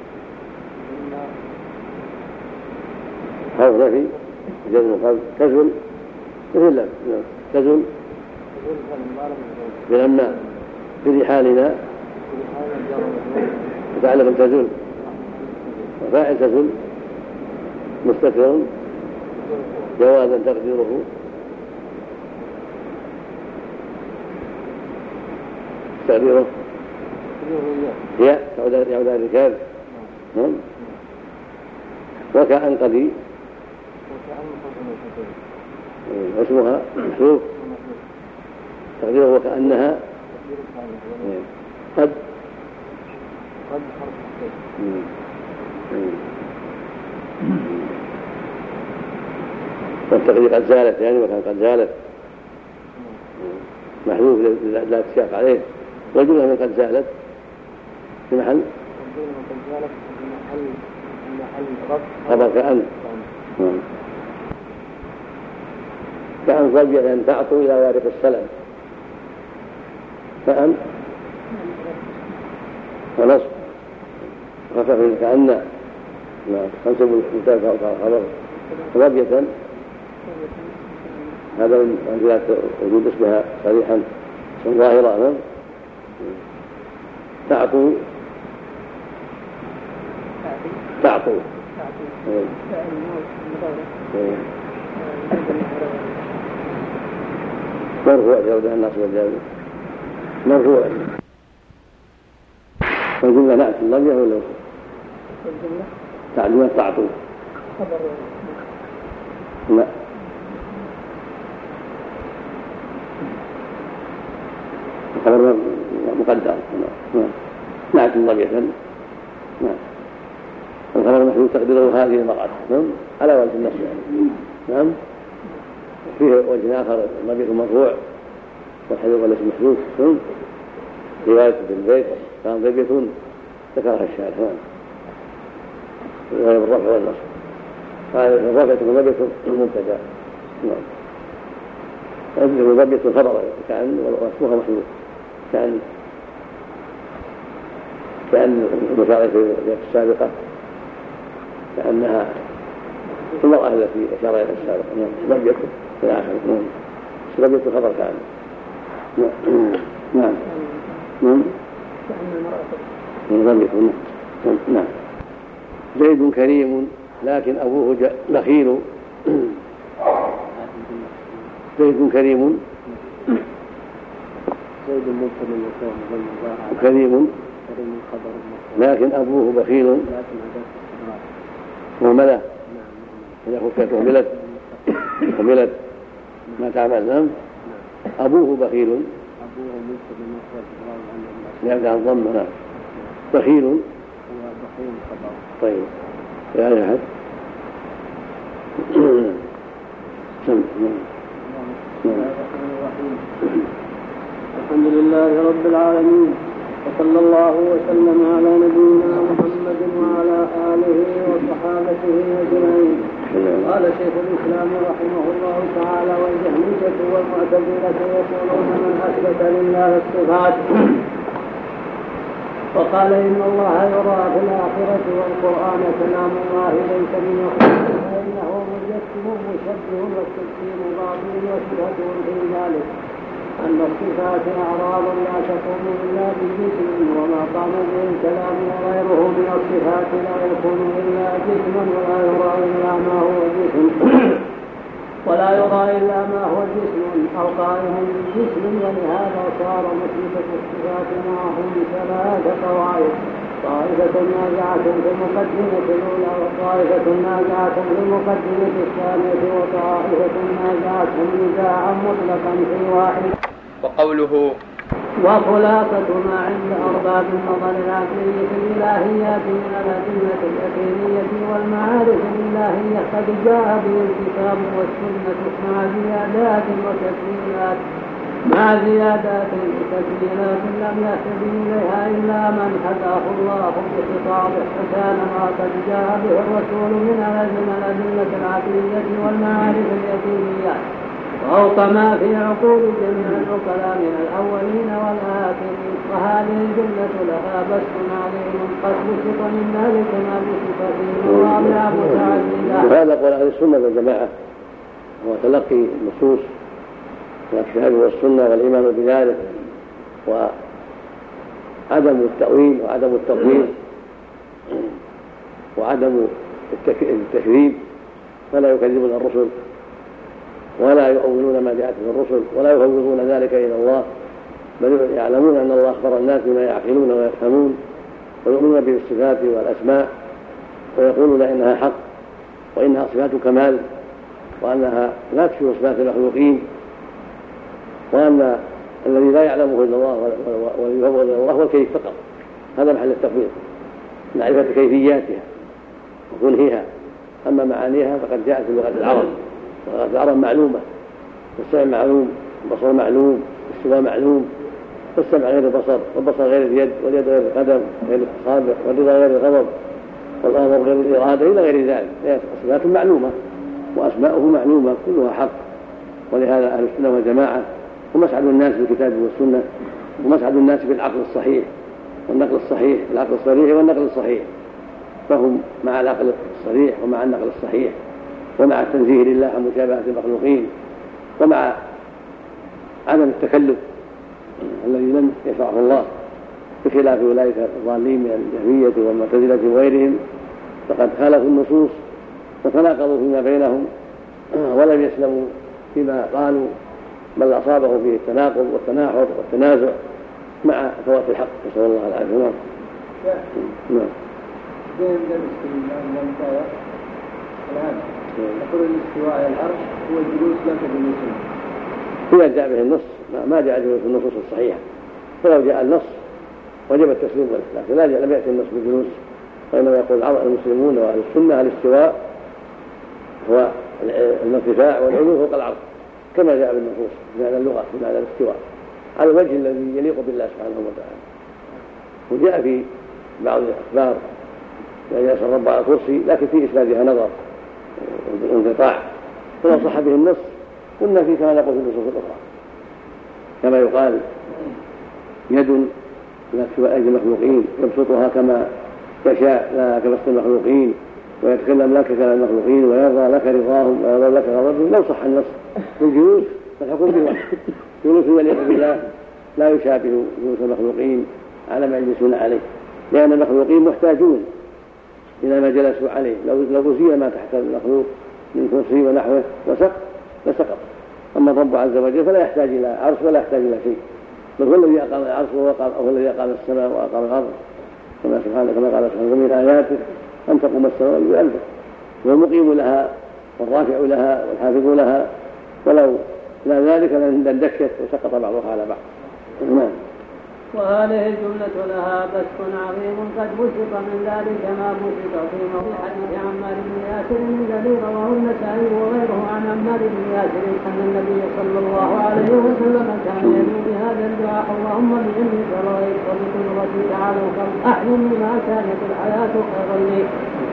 Speaker 2: حرف نفي جزم القلب تزل مثل لم تزل بلما برحالنا تعلم تزل وفاعل تزل مستتر جوازا تقديره تقديره هي يعود على الركاب. نعم. وكأن قدي واسمها محذوف تقديره وكأنها قد والتقدير قد زالت يعني وكان قد زالت محذوف لا تشاف عليه والجملة من قد زالت في محل خبر كأن كأن ضجة أن تعطوا إلى وارث السلم كأن ونصب خفف كأن خمسة متابعة خبر ضجة هذا من أنزلات وجود اسمها صريحا اسم ظاهرة تعطوا تعطوا مرفوع جودها الناس والجاوز مرفوع والجملة نأتي اللجة ولا تعلمات تعطوا لا خبر مقدر نأتي اللجة نعم الخبر المحدود تقديره هذه المرأة نعم على وجه النص يعني نعم فيه وجه آخر ضمير مرفوع والحديث والاسم محدود نعم رواية بالبيت كان ضبية ذكرها الشارع نعم وهي بالرفع والنصب هذا الرفع تكون ضبية المبتدأ نعم تكون ضبية خبر كأن واسمها محدود كأن كأن المشاركة في السابقة كأنها المرأة التي أشار إلى السابقة نعم ضبية في الآخر نعم ضبية الخبر كأن نعم نعم ضبية نعم نعم زيد كريم لكن أبوه بخيل زيد كريم
Speaker 5: زيد مبتدأ
Speaker 2: كريم لكن أبوه بخيل مهملة إذا فكت وهملت وهملت ما تعمل نعم أبوه بخيل يبدأ الضم نعم بخيل طيب يا أحد
Speaker 3: الحمد لله رب العالمين وصلى الله وسلم على نبينا محمد وعلى آله وصحابته أجمعين. قال شيخ الإسلام رحمه الله تعالى والجهمية والمعتزلة يقولون من أثبت لله الصفات وقال إن الله يرى في الآخرة والقرآن كلام الله ليس من مخلوق فإنه مجسم مشبه والتجسيم باطل وشبهة في ذلك أن الصفات أعراض لا تكون إلا بالجسم وما قام به الكلام وغيره من الصفات لا يكون إلا جسما ولا يرى إلا ما هو جسم ولا يرى إلا ما هو جسم أو قائم بالجسم ولهذا صار مثبت الصفات معهم ثلاث طوائف طائفة نازعة في المقدمة الأولى وطائفة نازعة في المقدمة الثانية وطائفة نازعة نزاعا مطلقا في واحد.
Speaker 1: وقوله
Speaker 3: وخلاصة ما عند أرباب النظر العقلي في الإلهيات من الأدلة اليقينية والمعارف الإلهية قد جاء به الكتاب والسنة مع زيادات وتكميلات مع زيادات وتكميلات لم يهتدي إليها إلا من هداه الله بخطابه فكان ما قد جاء به الرسول من الأدلة العقلية والمعارف اليقينية وفوق ما في عقول جميع العقلاء من الأولين والآخرين وهذه الجملة لها بس عظيم قد بسط من ذلك ما بسط في مواضع متعددة.
Speaker 2: وهذا قول أهل السنة والجماعة هو تلقي النصوص والكتاب والسنة والإيمان بذلك وعدم التأويل وعدم التضليل وعدم التكذيب فلا يكذبون الرسل ولا يؤولون ما جاءت من الرسل ولا يفوضون ذلك إلى الله بل يعلمون أن الله أخبر الناس بما يعقلون ويفهمون ويؤمنون بالصفات والأسماء ويقولون إنها حق وإنها صفات كمال وأنها لا تشبه صفات المخلوقين وأن الذي لا يعلمه إلا الله والذي هو إلا الله هو الكيف فقط. هذا محل التفويض، معرفة كيفياتها وكنهها. أما معانيها فقد جاءت في لغة العرب، لغة العرب معلومة، السمع معلوم، البصر معلوم، الاستواء معلوم، السمع غير البصر، والبصر غير اليد، واليد غير القدم، غير الأصابع، والرضا غير الغضب، والأمر غير الإرادة إلى غير ذلك. صفات معلومة وأسماؤه معلومة كلها حق. ولهذا أهل السنة والجماعة هم أسعد الناس بالكتاب والسنة، هم أسعد الناس بالعقل الصحيح والنقل الصحيح، العقل الصريح والنقل الصحيح. فهم مع العقل الصريح ومع النقل الصحيح ومع التنزيه لله عن مشابهة المخلوقين ومع عدم التكلف الذي لم يشرعه الله، بخلاف أولئك الضالين من الجهمية والمعتزلة وغيرهم، فقد خالفوا النصوص وتناقضوا فيما بينهم ولم يسلموا فيما قالوا، بل أصابه فيه التناقض والتناحر والتنازع مع فوات الحق، نسأل الله العافية. نعم. نعم.
Speaker 5: الآن يقول الاستواء على العرش هو الجلوس لا كجلوس.
Speaker 2: إذا جاء به النص ما جاء به في النصوص الصحيحة، فلو جاء النص وجب التسليم والإسلام، لا لم يأتي النص بالجلوس، وإنما يقول المسلمون وأهل السنة الاستواء هو الارتفاع والعلو فوق العرش كما جاء بالنصوص بمعنى اللغة بمعنى الاستواء على الوجه الذي يليق بالله سبحانه وتعالى. وجاء في بعض الأخبار أن يجلس الرب على الكرسي، لكن في إسنادها نظر وانقطاع، فلو صح به النص قلنا فيه كما نقول في النصوص الأخرى، كما يقال يد لا تشبه أيدي المخلوقين يبسطها كما يشاء لا كبسط المخلوقين، ويتكلم لك كلام المخلوقين، ويرضى لك رضاهم ويرضى لك غضبهم. لو صح النص بالجلوس فالحكم بالوحي، جلوس يليق بالله لا يشابه جلوس المخلوقين على ما يجلسون عليه، لأن المخلوقين محتاجون إلى ما جلسوا عليه. لو لو زي ما تحت المخلوق من كرسي ونحوه وسقط لسقط. أما الرب عز وجل فلا يحتاج إلى عرش ولا يحتاج إلى شيء، بل هو الذي أقام العرش وهو الذي أقام السماء وأقام الأرض، كما سبحانه كما قال سبحانه ومن آياته أن تقوم السماء بأمره، هو المقيم لها والرافع لها والحافظ لها، ولو لا ذلك لاندكت وسقط بعضها على بعض. نعم.
Speaker 3: وهذه الجملة لها بسط عظيم قد بسط من ذلك ما بسط في موضع حديث عمار بن ياسر الذي رواه النسائي وغيره عن عمار بن ياسر أن النبي صلى الله عليه وسلم كان يدعو بهذا الدعاء: اللهم بإنك رأيت وبقدرتك على الخلق أحيني ما كانت الحياة خيرا لي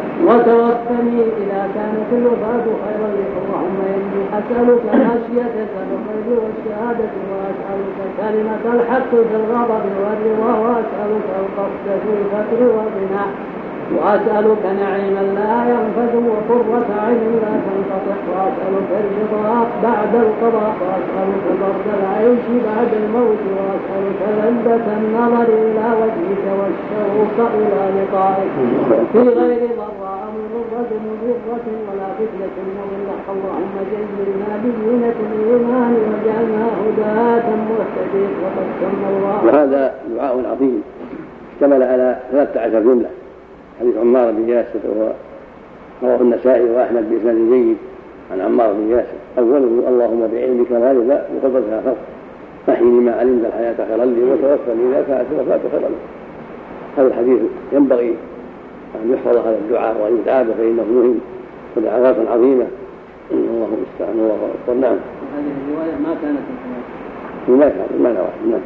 Speaker 3: وتوفني إذا كانت الوفاة خيرا لي، اللهم إني أسألك خشيتك بالغيب والشهادة، وأسألك كلمة الحق في الغضب والرضا، وأسألك القصد في الفقر والغنى، وأسألك نعيما لا ينفذ وقرة عين لا تنقطع، وأسألك الرضا بعد القضاء، وأسألك برد العيش بعد الموت، وأسألك لذة النظر إلى وجهك والشوق إلى لقائك في غير ضراء مضرة مضرة ولا فتنة مضلة. اللهم جزلنا بزينة الإيمان وجعلنا هداة مهتدين. وقد سمى الله.
Speaker 2: وهذا دعاء عظيم اشتمل على ثلاثة عشر جملة. حديث عمار بن ياسر وهو رواه النسائي وأحمد بإسناد جيد عن عمار بن ياسر. أوله: اللهم بعلمك غالبا وقدرتها خلق فاحيني ما علمت الحياة خيرا لي وتوفني إذا كانت الوفاة خيرا لي. هذا الحديث ينبغي أن يحفظ هذا الدعاء وأن يتعاب فإنه مهم ودعوات عظيمة. الله المستعان والله أكبر. نعم.
Speaker 5: هذه الرواية ما كانت الحياة
Speaker 2: ما كانت ما نوع. نعم.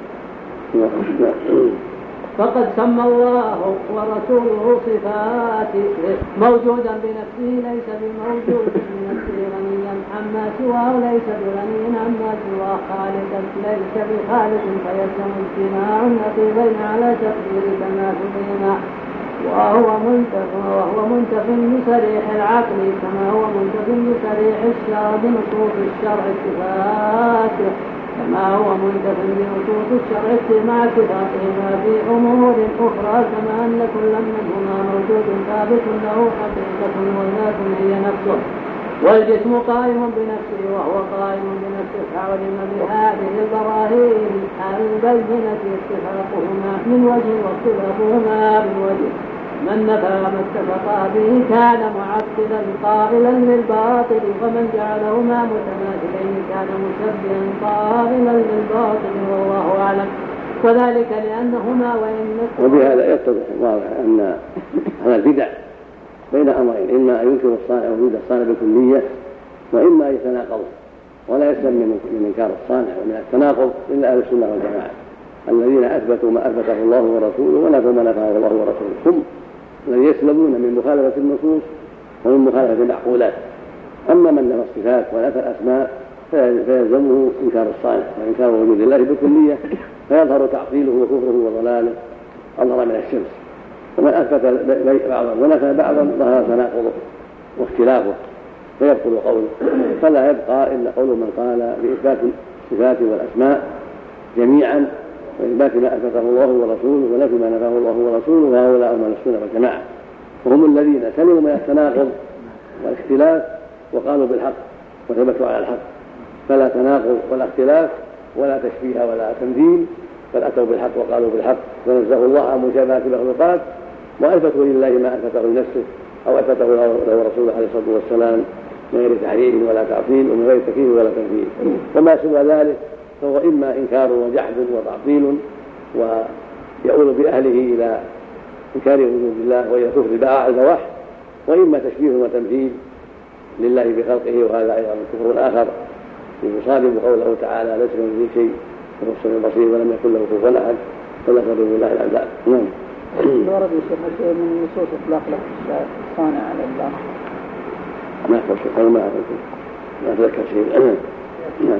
Speaker 2: نعم.
Speaker 3: فقد سمى الله ورسوله صفات موجودا بنفسه ليس بموجود بنفسه غنيا عما سواه ليس بغني عما سواه خالقا ليس بخالق فيلزم اجتماع نقيضين على تقدير تناسبهما، وهو منتف وهو منتف بصريح العقل كما هو منتف بصريح الشرع بنصوص الشرع صفاته، كما هو منتف بنصوص الشرع مع صفاتهما في أمور أخرى، كما أن كل منهما موجود ثابت له حقيقة وذات هي نفسه، والجسم قائم بنفسه وهو قائم بنفسه. فعلم بهذه البراهين البينة اتفاقهما من وجه واختلافهما من وجه. من نفى ما اتفقا به كان معطلا قابلا للباطل، ومن جعلهما متماثلين كان مشبها قابلا للباطل، والله اعلم. وذلك لانهما وان
Speaker 2: وبهذا يتضح واضح ان هذا البدع بين امرين، اما ان ينكر الصانع وجود الصانع بالكليه، واما ان يتناقض، ولا يسلم من انكار الصانع ومن التناقض الا اهل السنه والجماعه الذين اثبتوا ما اثبته الله ورسوله ونفوا ما نفاه الله ورسوله، هم الذين يسلمون من مخالفه النصوص ومن مخالفه المعقولات. اما من نفى الصفات ونفى الاسماء فيلزمه انكار الصانع وانكار وجود الله بالكليه، فيظهر تعطيله وكفره وضلاله اظهر من الشمس. ومن اثبت بعضا ونفى بعضا ظهر تناقضه واختلافه فيبطل قوله، فلا يبقى الا قول من قال باثبات الصفات والاسماء جميعا وإثبات ما أثبته الله ورسوله ونفي ما نفاه الله ورسوله، وهؤلاء هم السنة والجماعة، وهم الذين سلموا من التناقض والاختلاف وقالوا بالحق وثبتوا على الحق، فلا تناقض ولا اختلاف ولا تشبيه ولا تمثيل، بل أتوا بالحق وقالوا بالحق ونزهوا الله عن مشابهة المخلوقات وأثبتوا لله ما أثبته لنفسه أو أثبته له رسوله عليه الصلاة والسلام من غير تحريف ولا تعطيل ومن غير تكييف ولا تمثيل. وما سوى ذلك فهو إما إنكار وجحد وتعطيل ويؤول بأهله إلى إنكار وجود الله وإلى كفر بقاء الفواحش، وإما تشبيه وتمثيل لله بخلقه، وهذا أيضا كفر آخر يصادم قوله تعالى ليس كمثله شيء وهو السميع البصير ولم يكن له كفوا أحد فلا تضرب الله الأنداد. نعم.
Speaker 4: ورد الشيخ شيء من نصوص إطلاق الصانع على الله؟
Speaker 2: ما أذكر ما ما أتذكر شيء. نعم.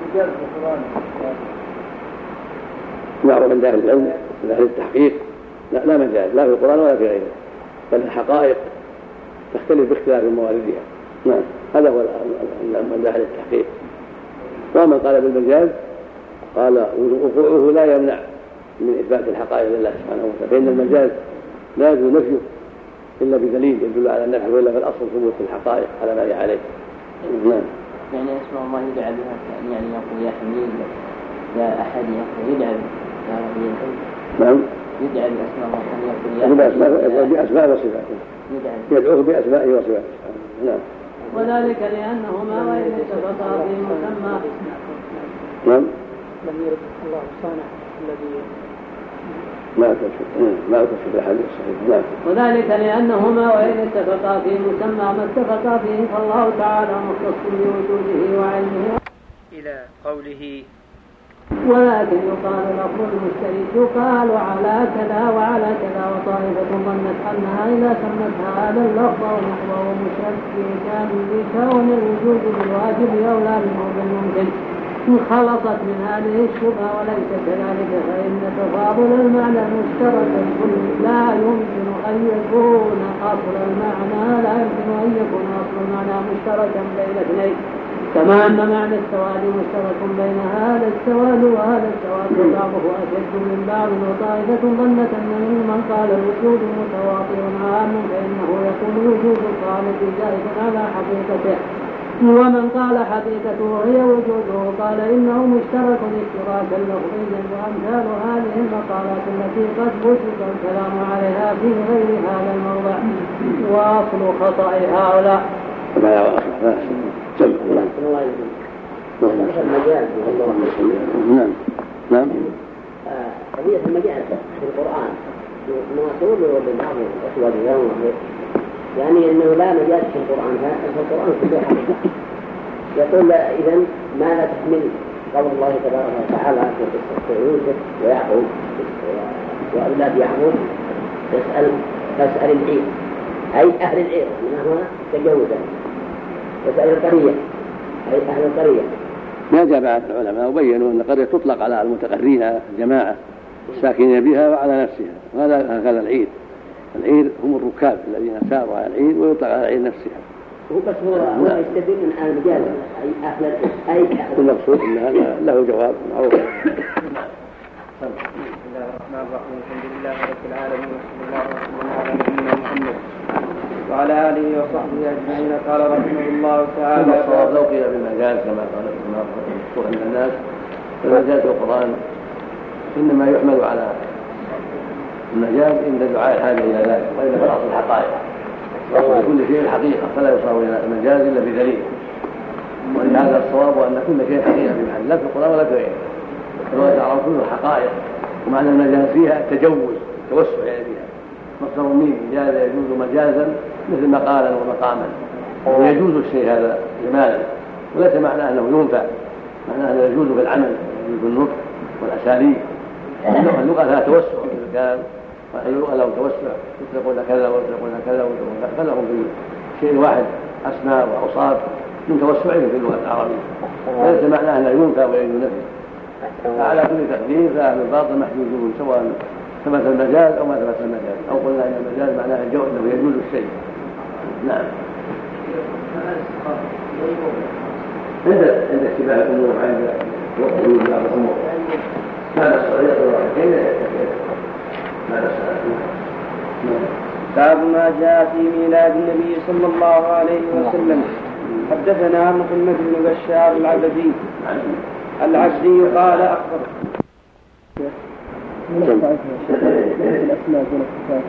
Speaker 2: معروف عند أهل العلم من أهل التحقيق لا, لا مجال لا في القرآن ولا في غيره، بل الحقائق تختلف باختلاف مواردها. نعم هذا هو عند أهل التحقيق. ومن قال بالمجاز قال وقوعه لا يمنع من إثبات الحقائق لله سبحانه وتعالى، فإن المجاز لا يجوز نفيه إلا بدليل يدل على النفي، وإلا في الأصل ثبوت الحقائق على ما هي عليه. نعم.
Speaker 1: يعني اسماء الله يدعى بها، يعني يقول يا حميد يا أحد يقول يدعى يا ربي الحمد.
Speaker 2: نعم.
Speaker 1: يدعى بأسماء الله يقول يا
Speaker 2: حميد بأسماء وصفاته، يدعوه بأسمائه وصفاته. نعم.
Speaker 3: وذلك لأنهما وإن اتفقا في مسمى.
Speaker 2: نعم.
Speaker 4: لم يرد الله الصانع الذي
Speaker 2: ما أكثر ما أكثر في الحديث الصحيح. نعم.
Speaker 3: وذلك لأنهما وإن اتفقا في مسمى ما اتفقا فيه فالله تعالى مختص بوجوده وعلمه.
Speaker 5: إلى قوله
Speaker 3: ولكن يقال لفظ المشترك يقال على كذا وعلى كذا، وطائفة ظنت أنها إذا سمتها هذا اللفظ ونحوه مشبكا بكون الوجود بالواجب أولى منه بالممكن خلصت من هذه الشبهة، وليس كذلك، فإن تفاضل المعنى المشترك الكل لا يمكن أن يكون أصل المعنى لا يمكن أن يكون أصل المعنى مشتركا بين اثنين، كما أن معنى السواد مشترك بين هذا السواد وهذا السواد وبعضه أشد من بعض. وطائفة ظنت أن من قال الوجود متواطئ عام فإنه يكون وجود الخالق زائد على حقيقته، ومن قال حقيقته هي وجوده قال إنه مشترك اشتراكا لفظيا. وأمثال هذه المقالات التي قد بسط الكلام عليها في غير هذا الموضع وأصل خطأ هؤلاء.
Speaker 2: نعم نعم.
Speaker 6: قضية المجاز في القرآن ما تقول بالبعض أسود يوم يعني أنه لا مجاز في القرآن، فالقرآن كله حقيقة. يقول إذن ماذا تحمل قول الله تبارك وتعالى في قصة يوسف ويعقوب وأولاد يعقوب تسأل تسأل العير أي أهل العير من هنا تجوزا، تسأل القرية أي أهل القرية.
Speaker 2: ما جاء بعد العلماء وبينوا أن القرية تطلق على المتقرين على الجماعة الساكنين بها وعلى نفسها، وهذا هذا العير. العير هم الركاب الذين ساروا على العير ويطلق على العير نفسها.
Speaker 6: هو بس هو هو يستدل من المجاز أي أهل أي أهل.
Speaker 2: المقصود أنها له جواب معروف.
Speaker 5: بسم الله الرحمن الرحيم، الحمد لله رب العالمين وصلى الله وسلم على نبينا محمد وعلى آله وصحبه أجمعين. قال رحمه الله تعالى:
Speaker 2: الصواب لو قيل بالمجاز كما قال مشهور عند الناس، المجاز في القرآن إنما يحمل على المجاز عند دعاء الحاجة إلى ذلك، وإلا فالأصل الحقائق، وأصل كل شيء الحقيقة، فلا يصاب إلى المجاز إلا بدليل. ولهذا الصواب أن كل شيء حقيقة في محل، لا في القرآن ولا في غيره، فلو تعرف كل الحقائق. ومعنى المجاز فيها التجوز، التوسع يعني فيها، مصدر ميم جاز يجوز مجازا مثل مقالا ومقاما، يجوز الشيء هذا جمالا، وليس معناه أنه ينفع، معناه أنه يجوز بالعمل، يجوز بالنطق والأساليب. اللغة لها توسع في الكلام، واللغة له توسع، يطلقون كذا ويطلقون كذا ويطلقون كذا، فلهم في شيء واحد أسماء وأوصاف من توسعهم في اللغة العربية، وليس معناه أنه ينفع ويجوز نفسه. فعلى كل تقدير فأهل الباطل محجوزون، سواء ثبت المجاز أو ما ثبت المجاز، أو قلنا أن المجاز معناه الجوز أنه يجوز الشيء. نعم. عند عند اشتباه الأمور، عند وجود بعض الأمور، هذا الصحيح والراجحين هذا الصحيح.
Speaker 5: باب ما جاء في ميلاد النبي صلى الله عليه وسلم. حدثنا محمد بن بشار العبدي العبدي قال أخبر
Speaker 1: الأسماء دون الصفات.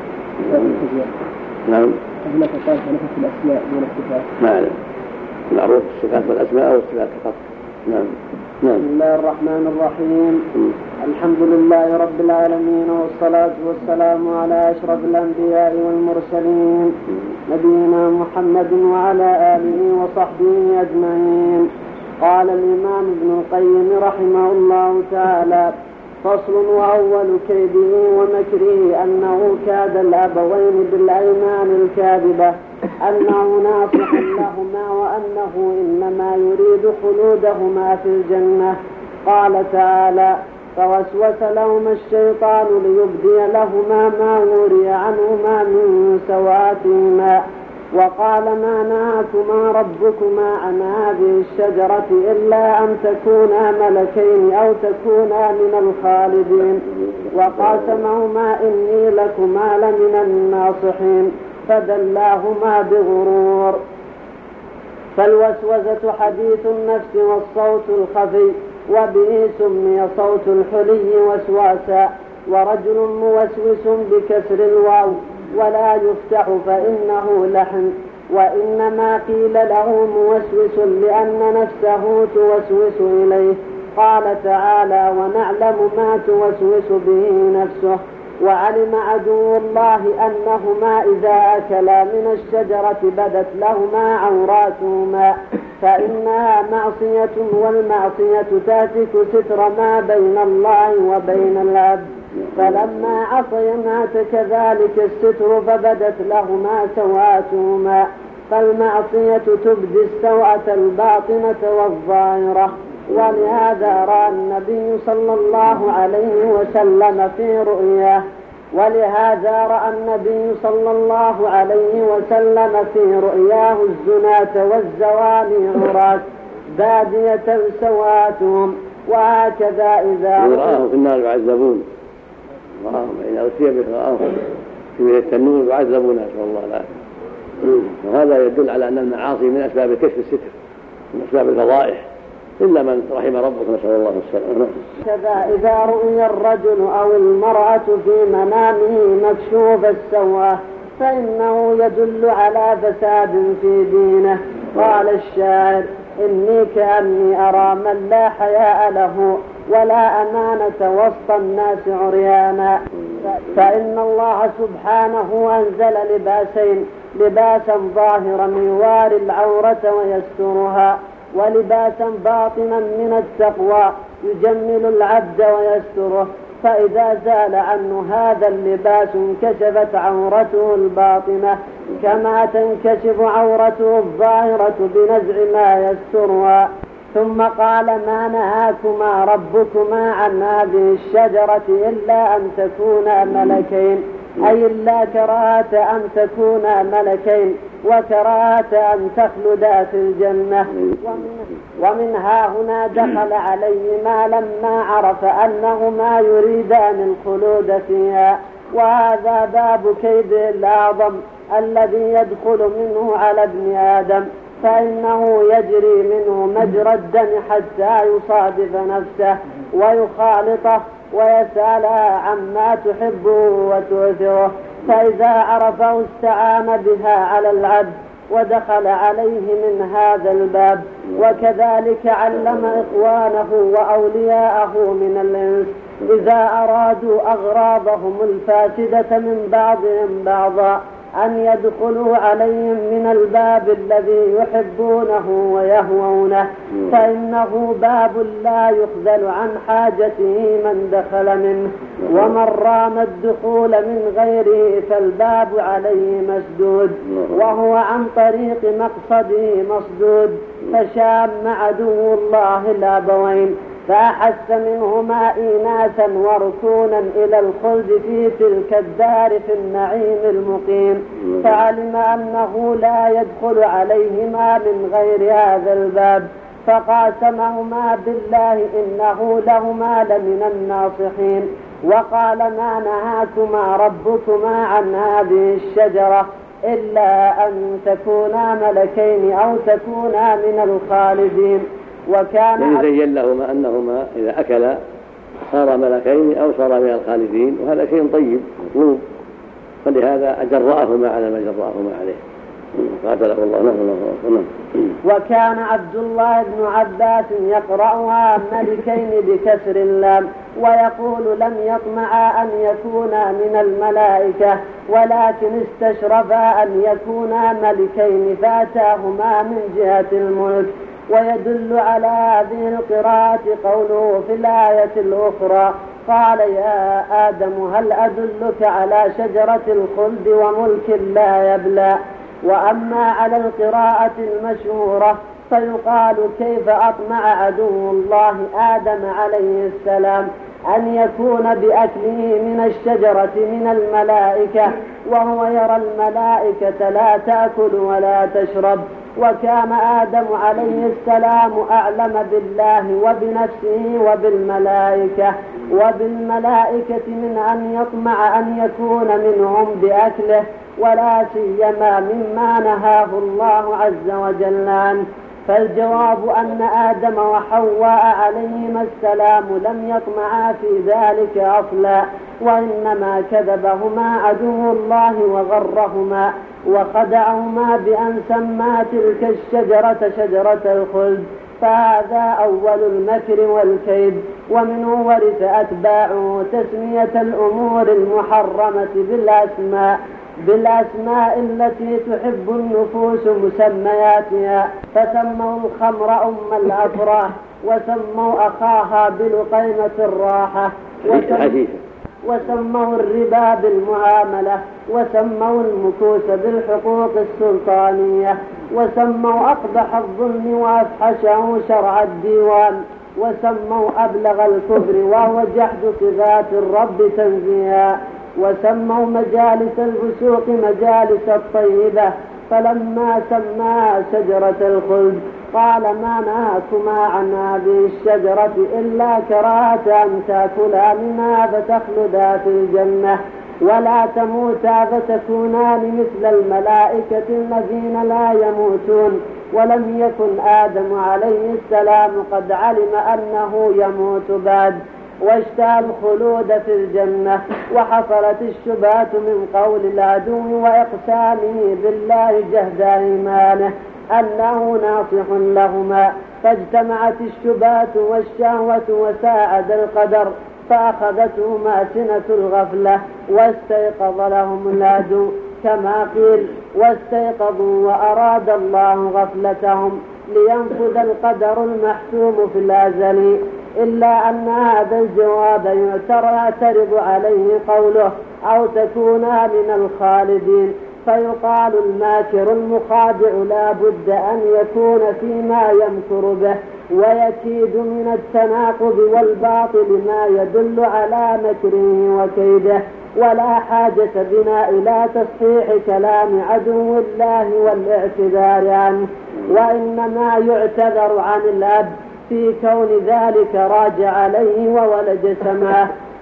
Speaker 2: نعم.
Speaker 1: هناك قال نفس الأسماء دون الصفات.
Speaker 2: ما أعلم. معروف الصفات والأسماء أو الصفات فقط. نعم. نعم.
Speaker 3: بسم الله الرحمن الرحيم. الحمد لله رب العالمين، والصلاة والسلام على أشرف الأنبياء والمرسلين، نبينا محمد وعلى آله وصحبه أجمعين. قال الإمام ابن القيم رحمه الله تعالى: فصل: وأول كيده ومكره أنه كاد الأبوين بالأيمان الكاذبة، أنه ناصح لهما وأنه إنما يريد خلودهما في الجنة. قال تعالى: فوسوس لهما الشيطان ليبدي لهما ما وري عنهما من سواتهما، وقال: ما نهاكما ربكما عن هذه الشجرة إلا أن تكونا ملكين أو تكونا من الخالدين، وقاسمهما إني لكما لمن الناصحين، فدلاهما بغرور. فالوسوسة حديث النفس والصوت الخفي، وبه سمي صوت الحلي وسواسا. ورجل موسوس بكسر الواو ولا يفتح فإنه لحن، وإنما قيل له موسوس لأن نفسه توسوس إليه. قال تعالى: ونعلم ما توسوس به نفسه. وعلم عدو الله أنهما إذا أكلا من الشجرة بدت لهما عوراتهما، فإنها معصية، والمعصية تهتك ستر ما بين الله وبين العبد. فلما عصينا كذلك الستر فبدت لهما سواتهما، فالمعصية تبدي السوءة الباطنة والظاهرة. ولهذا رأى النبي صلى الله عليه وسلم في رؤياه ولهذا رأى النبي صلى الله عليه وسلم في رؤياه الزناة والزواني عراة بادية سواتهم. وهكذا إذا
Speaker 2: رآهم في النار يعذبون، رآهم إن أوتي به رآهم في التنور يعذبون، نسأل الله العافية. وهذا يدل على أن المعاصي من أسباب كشف الستر، من أسباب الفضائح، إلا من رحم ربك، نسأل الله السلامة.
Speaker 3: كذا إذا رؤي الرجل أو المرأة في منامه مكشوف السوءة فإنه يدل على فساد في دينه. قال الشاعر: إني كأني أرى من لا حياء له ولا أمانة وسط الناس عريانا. فإن الله سبحانه أنزل لباسين: لباسا ظاهرا يواري العورة ويسترها، ولباسا باطنا من التقوى يجمل العبد ويستره. فإذا زال عنه هذا اللباس انكشفت عورته الباطنة كما تنكشف عورته الظاهرة بنزع ما يسترها. ثم قال: ما نهاكما ربكما عن هذه الشجرة إلا أن تكونا ملكين، أي إلا كراهة أن تكونا ملكين وكراهة أن تخلدا في الجنة. ومن, ومن ها هنا دخل عليهما لما عرف أنهما يريدان الخلود فيها. وهذا باب كيد الأعظم، الذي يدخل منه على ابن آدم، فإنه يجري منه مجرى الدم حتى يصادف نفسه ويخالطه ويسألها عما تحبه وتؤثره، فإذا عرفه استعان بها على العبد ودخل عليه من هذا الباب. وكذلك علم إخوانه وأولياءه من الإنس إذا أرادوا أغراضهم الفاسدة من بعضهم بعضا أن يدخلوا عليهم من الباب الذي يحبونه ويهوونه، فإنه باب لا يخذل عن حاجته من دخل منه، ومن رام الدخول من غيره فالباب عليه مسدود وهو عن طريق مقصده مصدود. فشام عدو الله الأبوين فأحس منهما إيناسا وركونا إلى الخلد في تلك الدار في النعيم المقيم، فعلم أنه لا يدخل عليهما من غير هذا الباب، فقاسمهما بالله إنه لهما لمن الناصحين، وقال ما نهاكما ربكما عن هذه الشجرة إلا أن تكونا ملكين أو تكونا من الخالدين. وكان
Speaker 2: يزين لهما أنهما إذا أكلا صار ملكين أو صار من الخالدين، وهذا شيء طيب مطلوب، فلهذا أجرأهما على ما جرأهما عليه قاتله الله نفسه.
Speaker 3: وكان عبد الله بن عباس يقرأها ملكين بكسر اللام ويقول لم يطمعا أن يكونا من الملائكة ولكن استشرفا أن يكونا ملكين فأتاهما من جهة الملك. ويدل على هذه القراءة قوله في الآية الأخرى قال يا آدم هل أدلك على شجرة الخلد وملك لا يبلى. وأما على القراءة المشهورة فيقال كيف أطمع عدو الله آدم عليه السلام أن يكون بأكله من الشجرة من الملائكة وهو يرى الملائكة لا تأكل ولا تشرب. وكان آدم عليه السلام أعلم بالله وبنفسه وبالملائكة وبالملائكة من أن يطمع أن يكون منهم بأكله، ولا سيما مما نهاه الله عز وجل عنه. فالجواب أن آدم وحواء عليهما السلام لم يطمعا في ذلك أصلا، وإنما كذبهما عدو الله وغرهما وخدعهما بأن سمى تلك الشجرة شجرة الخلد، فهذا أول المكر والكيد. ومنه ورث أتباعه تسمية الأمور المحرمة بالأسماء بالأسماء التي تحب النفوس مسمياتها، فسموا الخمر أم الأفراح وسموا أخاها بلقيمة الراحة وسموا الربا بالمعاملة وسموا المكوس بالحقوق السلطانية وسموا أقبح الظلم وأفحشه شرع الديوان وسموا أبلغ الكفر وهو جحد صفات الرب تنزيها وسموا مجالس الفسوق مجالس الطيبة. فلما سماها شجرة الخلد قال ما نهاكما عن هذه الشجرة إلا كراهة أن تأكلا منها فتخلدا في الجنة ولا تموتا فتكونان مثل الملائكة الذين لا يموتون. ولم يكن آدم عليه السلام قد علم أنه يموت بعد واشتهى الخلود في الجنة، وحصلت الشبهة من قول العدو وإقسامه بالله جهد إيمانه أنه ناصح لهما، فاجتمعت الشبهة والشهوة وساعد القدر فأخذتهما سنة الغفلة واستيقظ لهم العدو كما قيل واستيقظوا وأراد الله غفلتهم لينفذ القدر المحتوم في الأزل. إلا أن هذا الجواب يعترض عليه قوله أو تكونا من الخالدين، فيقال الماكر المخادع لا بد أن يكون فيما يمكر به ويكيد من التناقض والباطل ما يدل على مكره وكيده، ولا حاجة بنا إلى تصحيح كلام عدو الله والاعتذار عنه، وإنما يعتذر عن الأب في كون ذلك راجع عليه وولد سماه،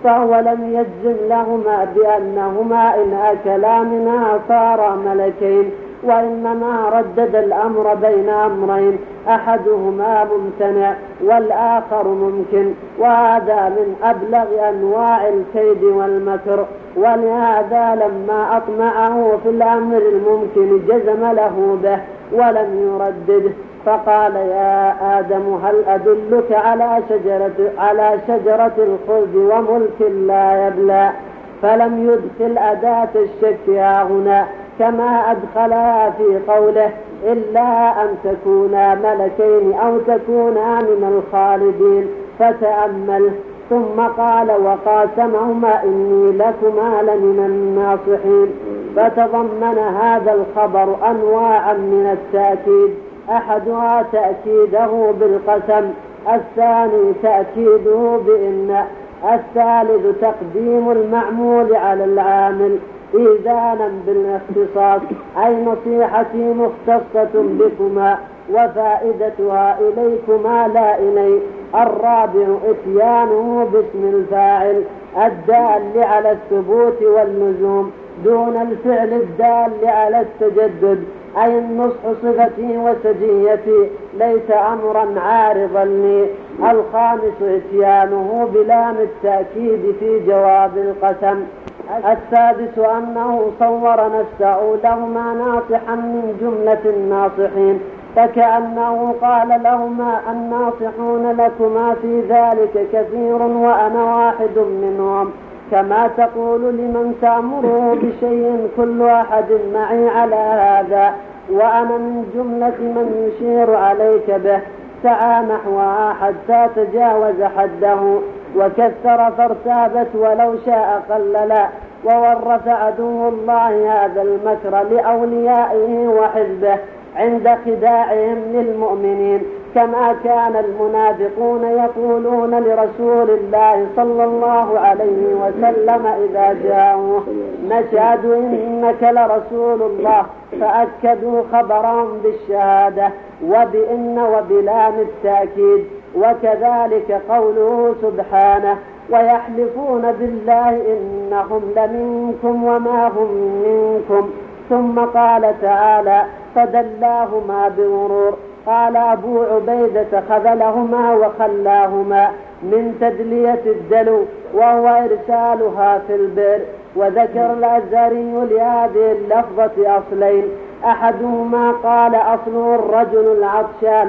Speaker 7: فهو لم يجزم لهما بأنهما إن أكلا منها صارا ملكين، وإنما ردد الأمر بين أمرين أحدهما ممتنع والآخر ممكن، وهذا من أبلغ أنواع الكيد والمكر. ولهذا لما أطمعه في الأمر الممكن جزم له به ولم يردده، فقال يا آدم هل أدلك على شجرة, على شجرة الخلد وملك لا يبلى، فلم يدخل أداة الشك هنا كما أدخلها في قوله إلا أن تكونا ملكين أو تكونا من الخالدين، فتأمل. ثم قال وقاسمهما إني لكما لمن الناصحين. فتضمن هذا الخبر أنواعا من التأكيد، أحدها تأكيده بالقسم، الثاني تأكيده بإن، الثالث تقديم المعمول على العامل إيذانا بالاختصاص، أي نصيحتي مختصة بكما وفائدتها إليكما لا إلي. الرابع إتيانه باسم الفاعل الدال على الثبوت واللزوم دون الفعل الدال على التجدد، أي النصح صفتي وسجيتي ليس أمرا عارضا لي. الخامس إتيانه بلام التأكيد في جواب القسم. السادس أنه صور نفسه لهما ناصحا من جملة الناصحين، فكأنه قال لهما الناصحون لكما في ذلك كثير وأنا واحد منهم، كما تقول لمن تأمره بشيء كل أحد معي على هذا وأنا من جملة من يشير عليك به. سعى نحوها حتى تجاوز حده وكثر فارتابت ولو شاء قللا، وورث عدو الله هذا المكر لأوليائه وحزبه عند خداعهم للمؤمنين، كما كان المنافقون يقولون لرسول الله صلى الله عليه وسلم إذا جاءوه نشهد إنك لرسول الله، فأكدوا خبرهم بالشهادة وبإن وبلام التأكيد. وكذلك قوله سبحانه ويحلفون بالله إنهم لمنكم وما هم منكم، ثم قال تعالى فدلاهما بغرور. قال أبو عبيدة خذلهما وخلاهما من تدلية الدلو وهو إرسالها في البئر. وذكر الأزهري لهذه اللفظة أصلين، أحدهما قال أصله الرجل العطشان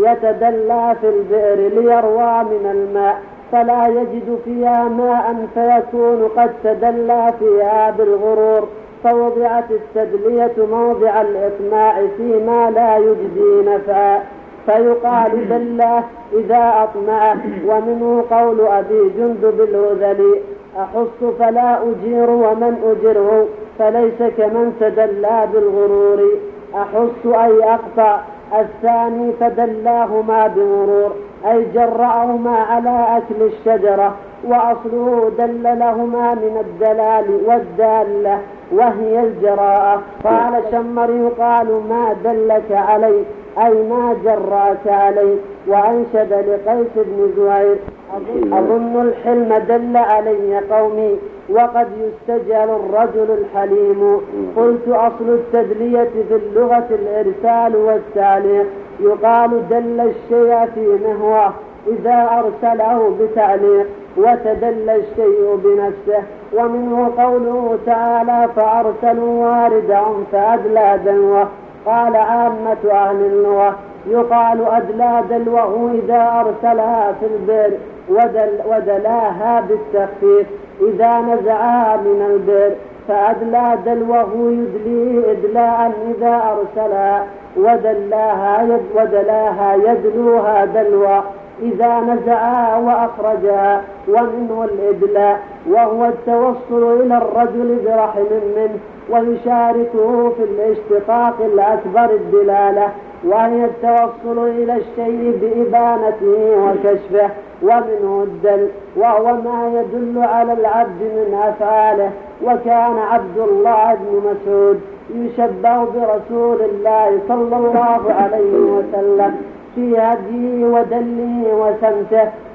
Speaker 7: يتدلى في البئر ليروى من الماء فلا يجد فيها ماء فيكون قد تدلى فيها بالغرور، فوضعت التدلية موضع الإطماع فيما لا يجدي نفعا، فيقال بالله إذا أطمع. ومنه قول أبي جندب الهذلي أحس فلا أجير ومن أجره فليس كمن تدلى بالغرور. أحس أي أقطع. الثاني فدلاهما بغرور أي جرأهما على أكل الشجرة، وأصله دل لهما من الدلال والدالة وهي الجراءة. قال شمر يقال ما دلك عليه أي ما جرأك عليه. وأنشد لقيس بن زهير أظن الحلم دل علي قومي وقد يستجل الرجل الحليم. قلت أصل التدلية في اللغة الإرسال والتعليق، يقال دل الشيء في نهوه إذا أرسله بتعليق وتدلى الشيء بنفسه. ومنه قوله تعالى فأرسلوا واردهم فأدلى دلوه. قال عامة أهل اللغة يقال أدلى دلوه إذا أرسلها في البئر ودل ودلاها بالتخفيف إذا نزعها من البئر، فأدلى دلوه يدليه إدلاء إذا أرسلها، ودلاها يد ودلاها يدلوها دلوى إذا نزعها وأخرجها. ومنه الإدلاء وهو التوصل إلى الرجل برحم منه ويشاركه في الاشتقاق الأكبر الدلالة، وهي التوصل إلى الشيء بإبانته وكشفه. ومنه الدل وهو ما يدل على العبد من أفعاله. وكان عبد الله بن مسعود يشبه برسول الله صلى الله عليه وسلم في هديه ودله وسمته،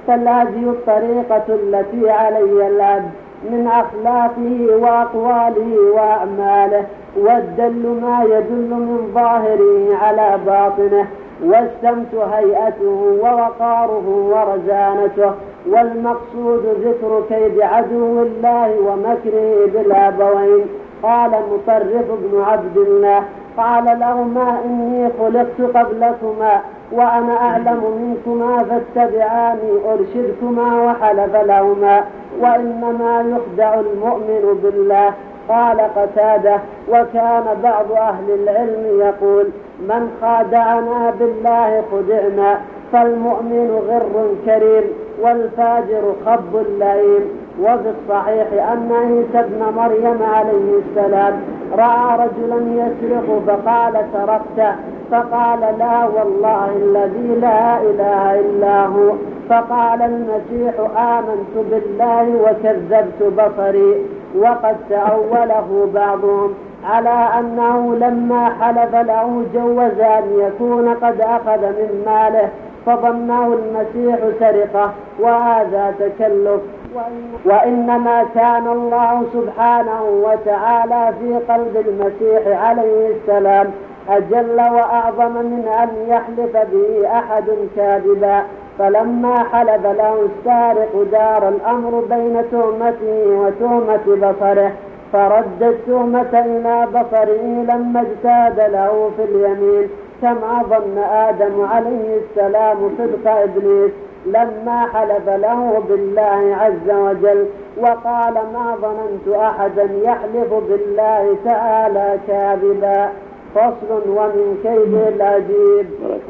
Speaker 7: فالهدي الطريقة التي علي العبد من أخلاقه وأقواله وأعماله، والدل ما يدل من ظاهره على باطنه، والسمت هيئته ووقاره ورزانته. والمقصود ذكر كيد عدو الله ومكره بالأبوين. قال مطرف بن عبد الله قال لهما إني خلقت قبلكما وأنا أعلم منكما فاتبعاني أرشدكما، وحلف لهما وإنما يخدع المؤمن بالله. قال قتادة وكان بعض أهل العلم يقول من خادعنا بالله خدعنا، فالمؤمن غر كريم والفاجر خب لئيم. وفي الصحيح أن عيسى ابن مريم عليه السلام رأى رجلا يسرق فقال سرقت؟ فقال لا والله الذي لا إله إلا هو. فقال المسيح آمنت بالله وكذبت بصري. وقد تأوله بعضهم على أنه لما حلف له جوز أن يكون قد أخذ من ماله، فظنه المسيح سرقة، وهذا تكلف. وإنما كان الله سبحانه وتعالى في قلب المسيح عليه السلام أجل وأعظم من أن يحلف به أحد كاذبا. فلما حلف له السارق دار الأمر بين تهمته وتهمة بصره، فرد التهمة إلى بصره لما اجتاد له في اليمين، كما ظن آدم عليه السلام صدق إبليس لما حلف له بالله عز وجل وقال ما ظننت أحدا يحلف بالله تعالى كاذبا. فصل ومن كيده العجيب.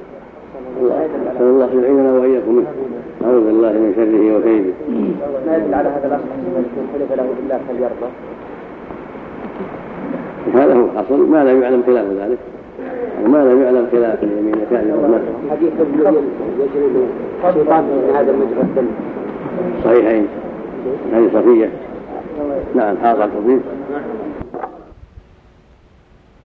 Speaker 2: نسأل الله أن يعيننا وإياكم منه. أعوذ بالله من شره وكيده.
Speaker 4: ما يدل على هذا الأصل الذي حلف له بالله فليرضى.
Speaker 2: هذا هو الأصل، ما لم يعلم خلاف ذلك، وما لم يعلم خلاف اليمين كان يظن.
Speaker 6: حديث يجري الشيطان من هذا المجرى الدم
Speaker 2: صحيحين. هذه صفية. نعم حاضر التوفيق.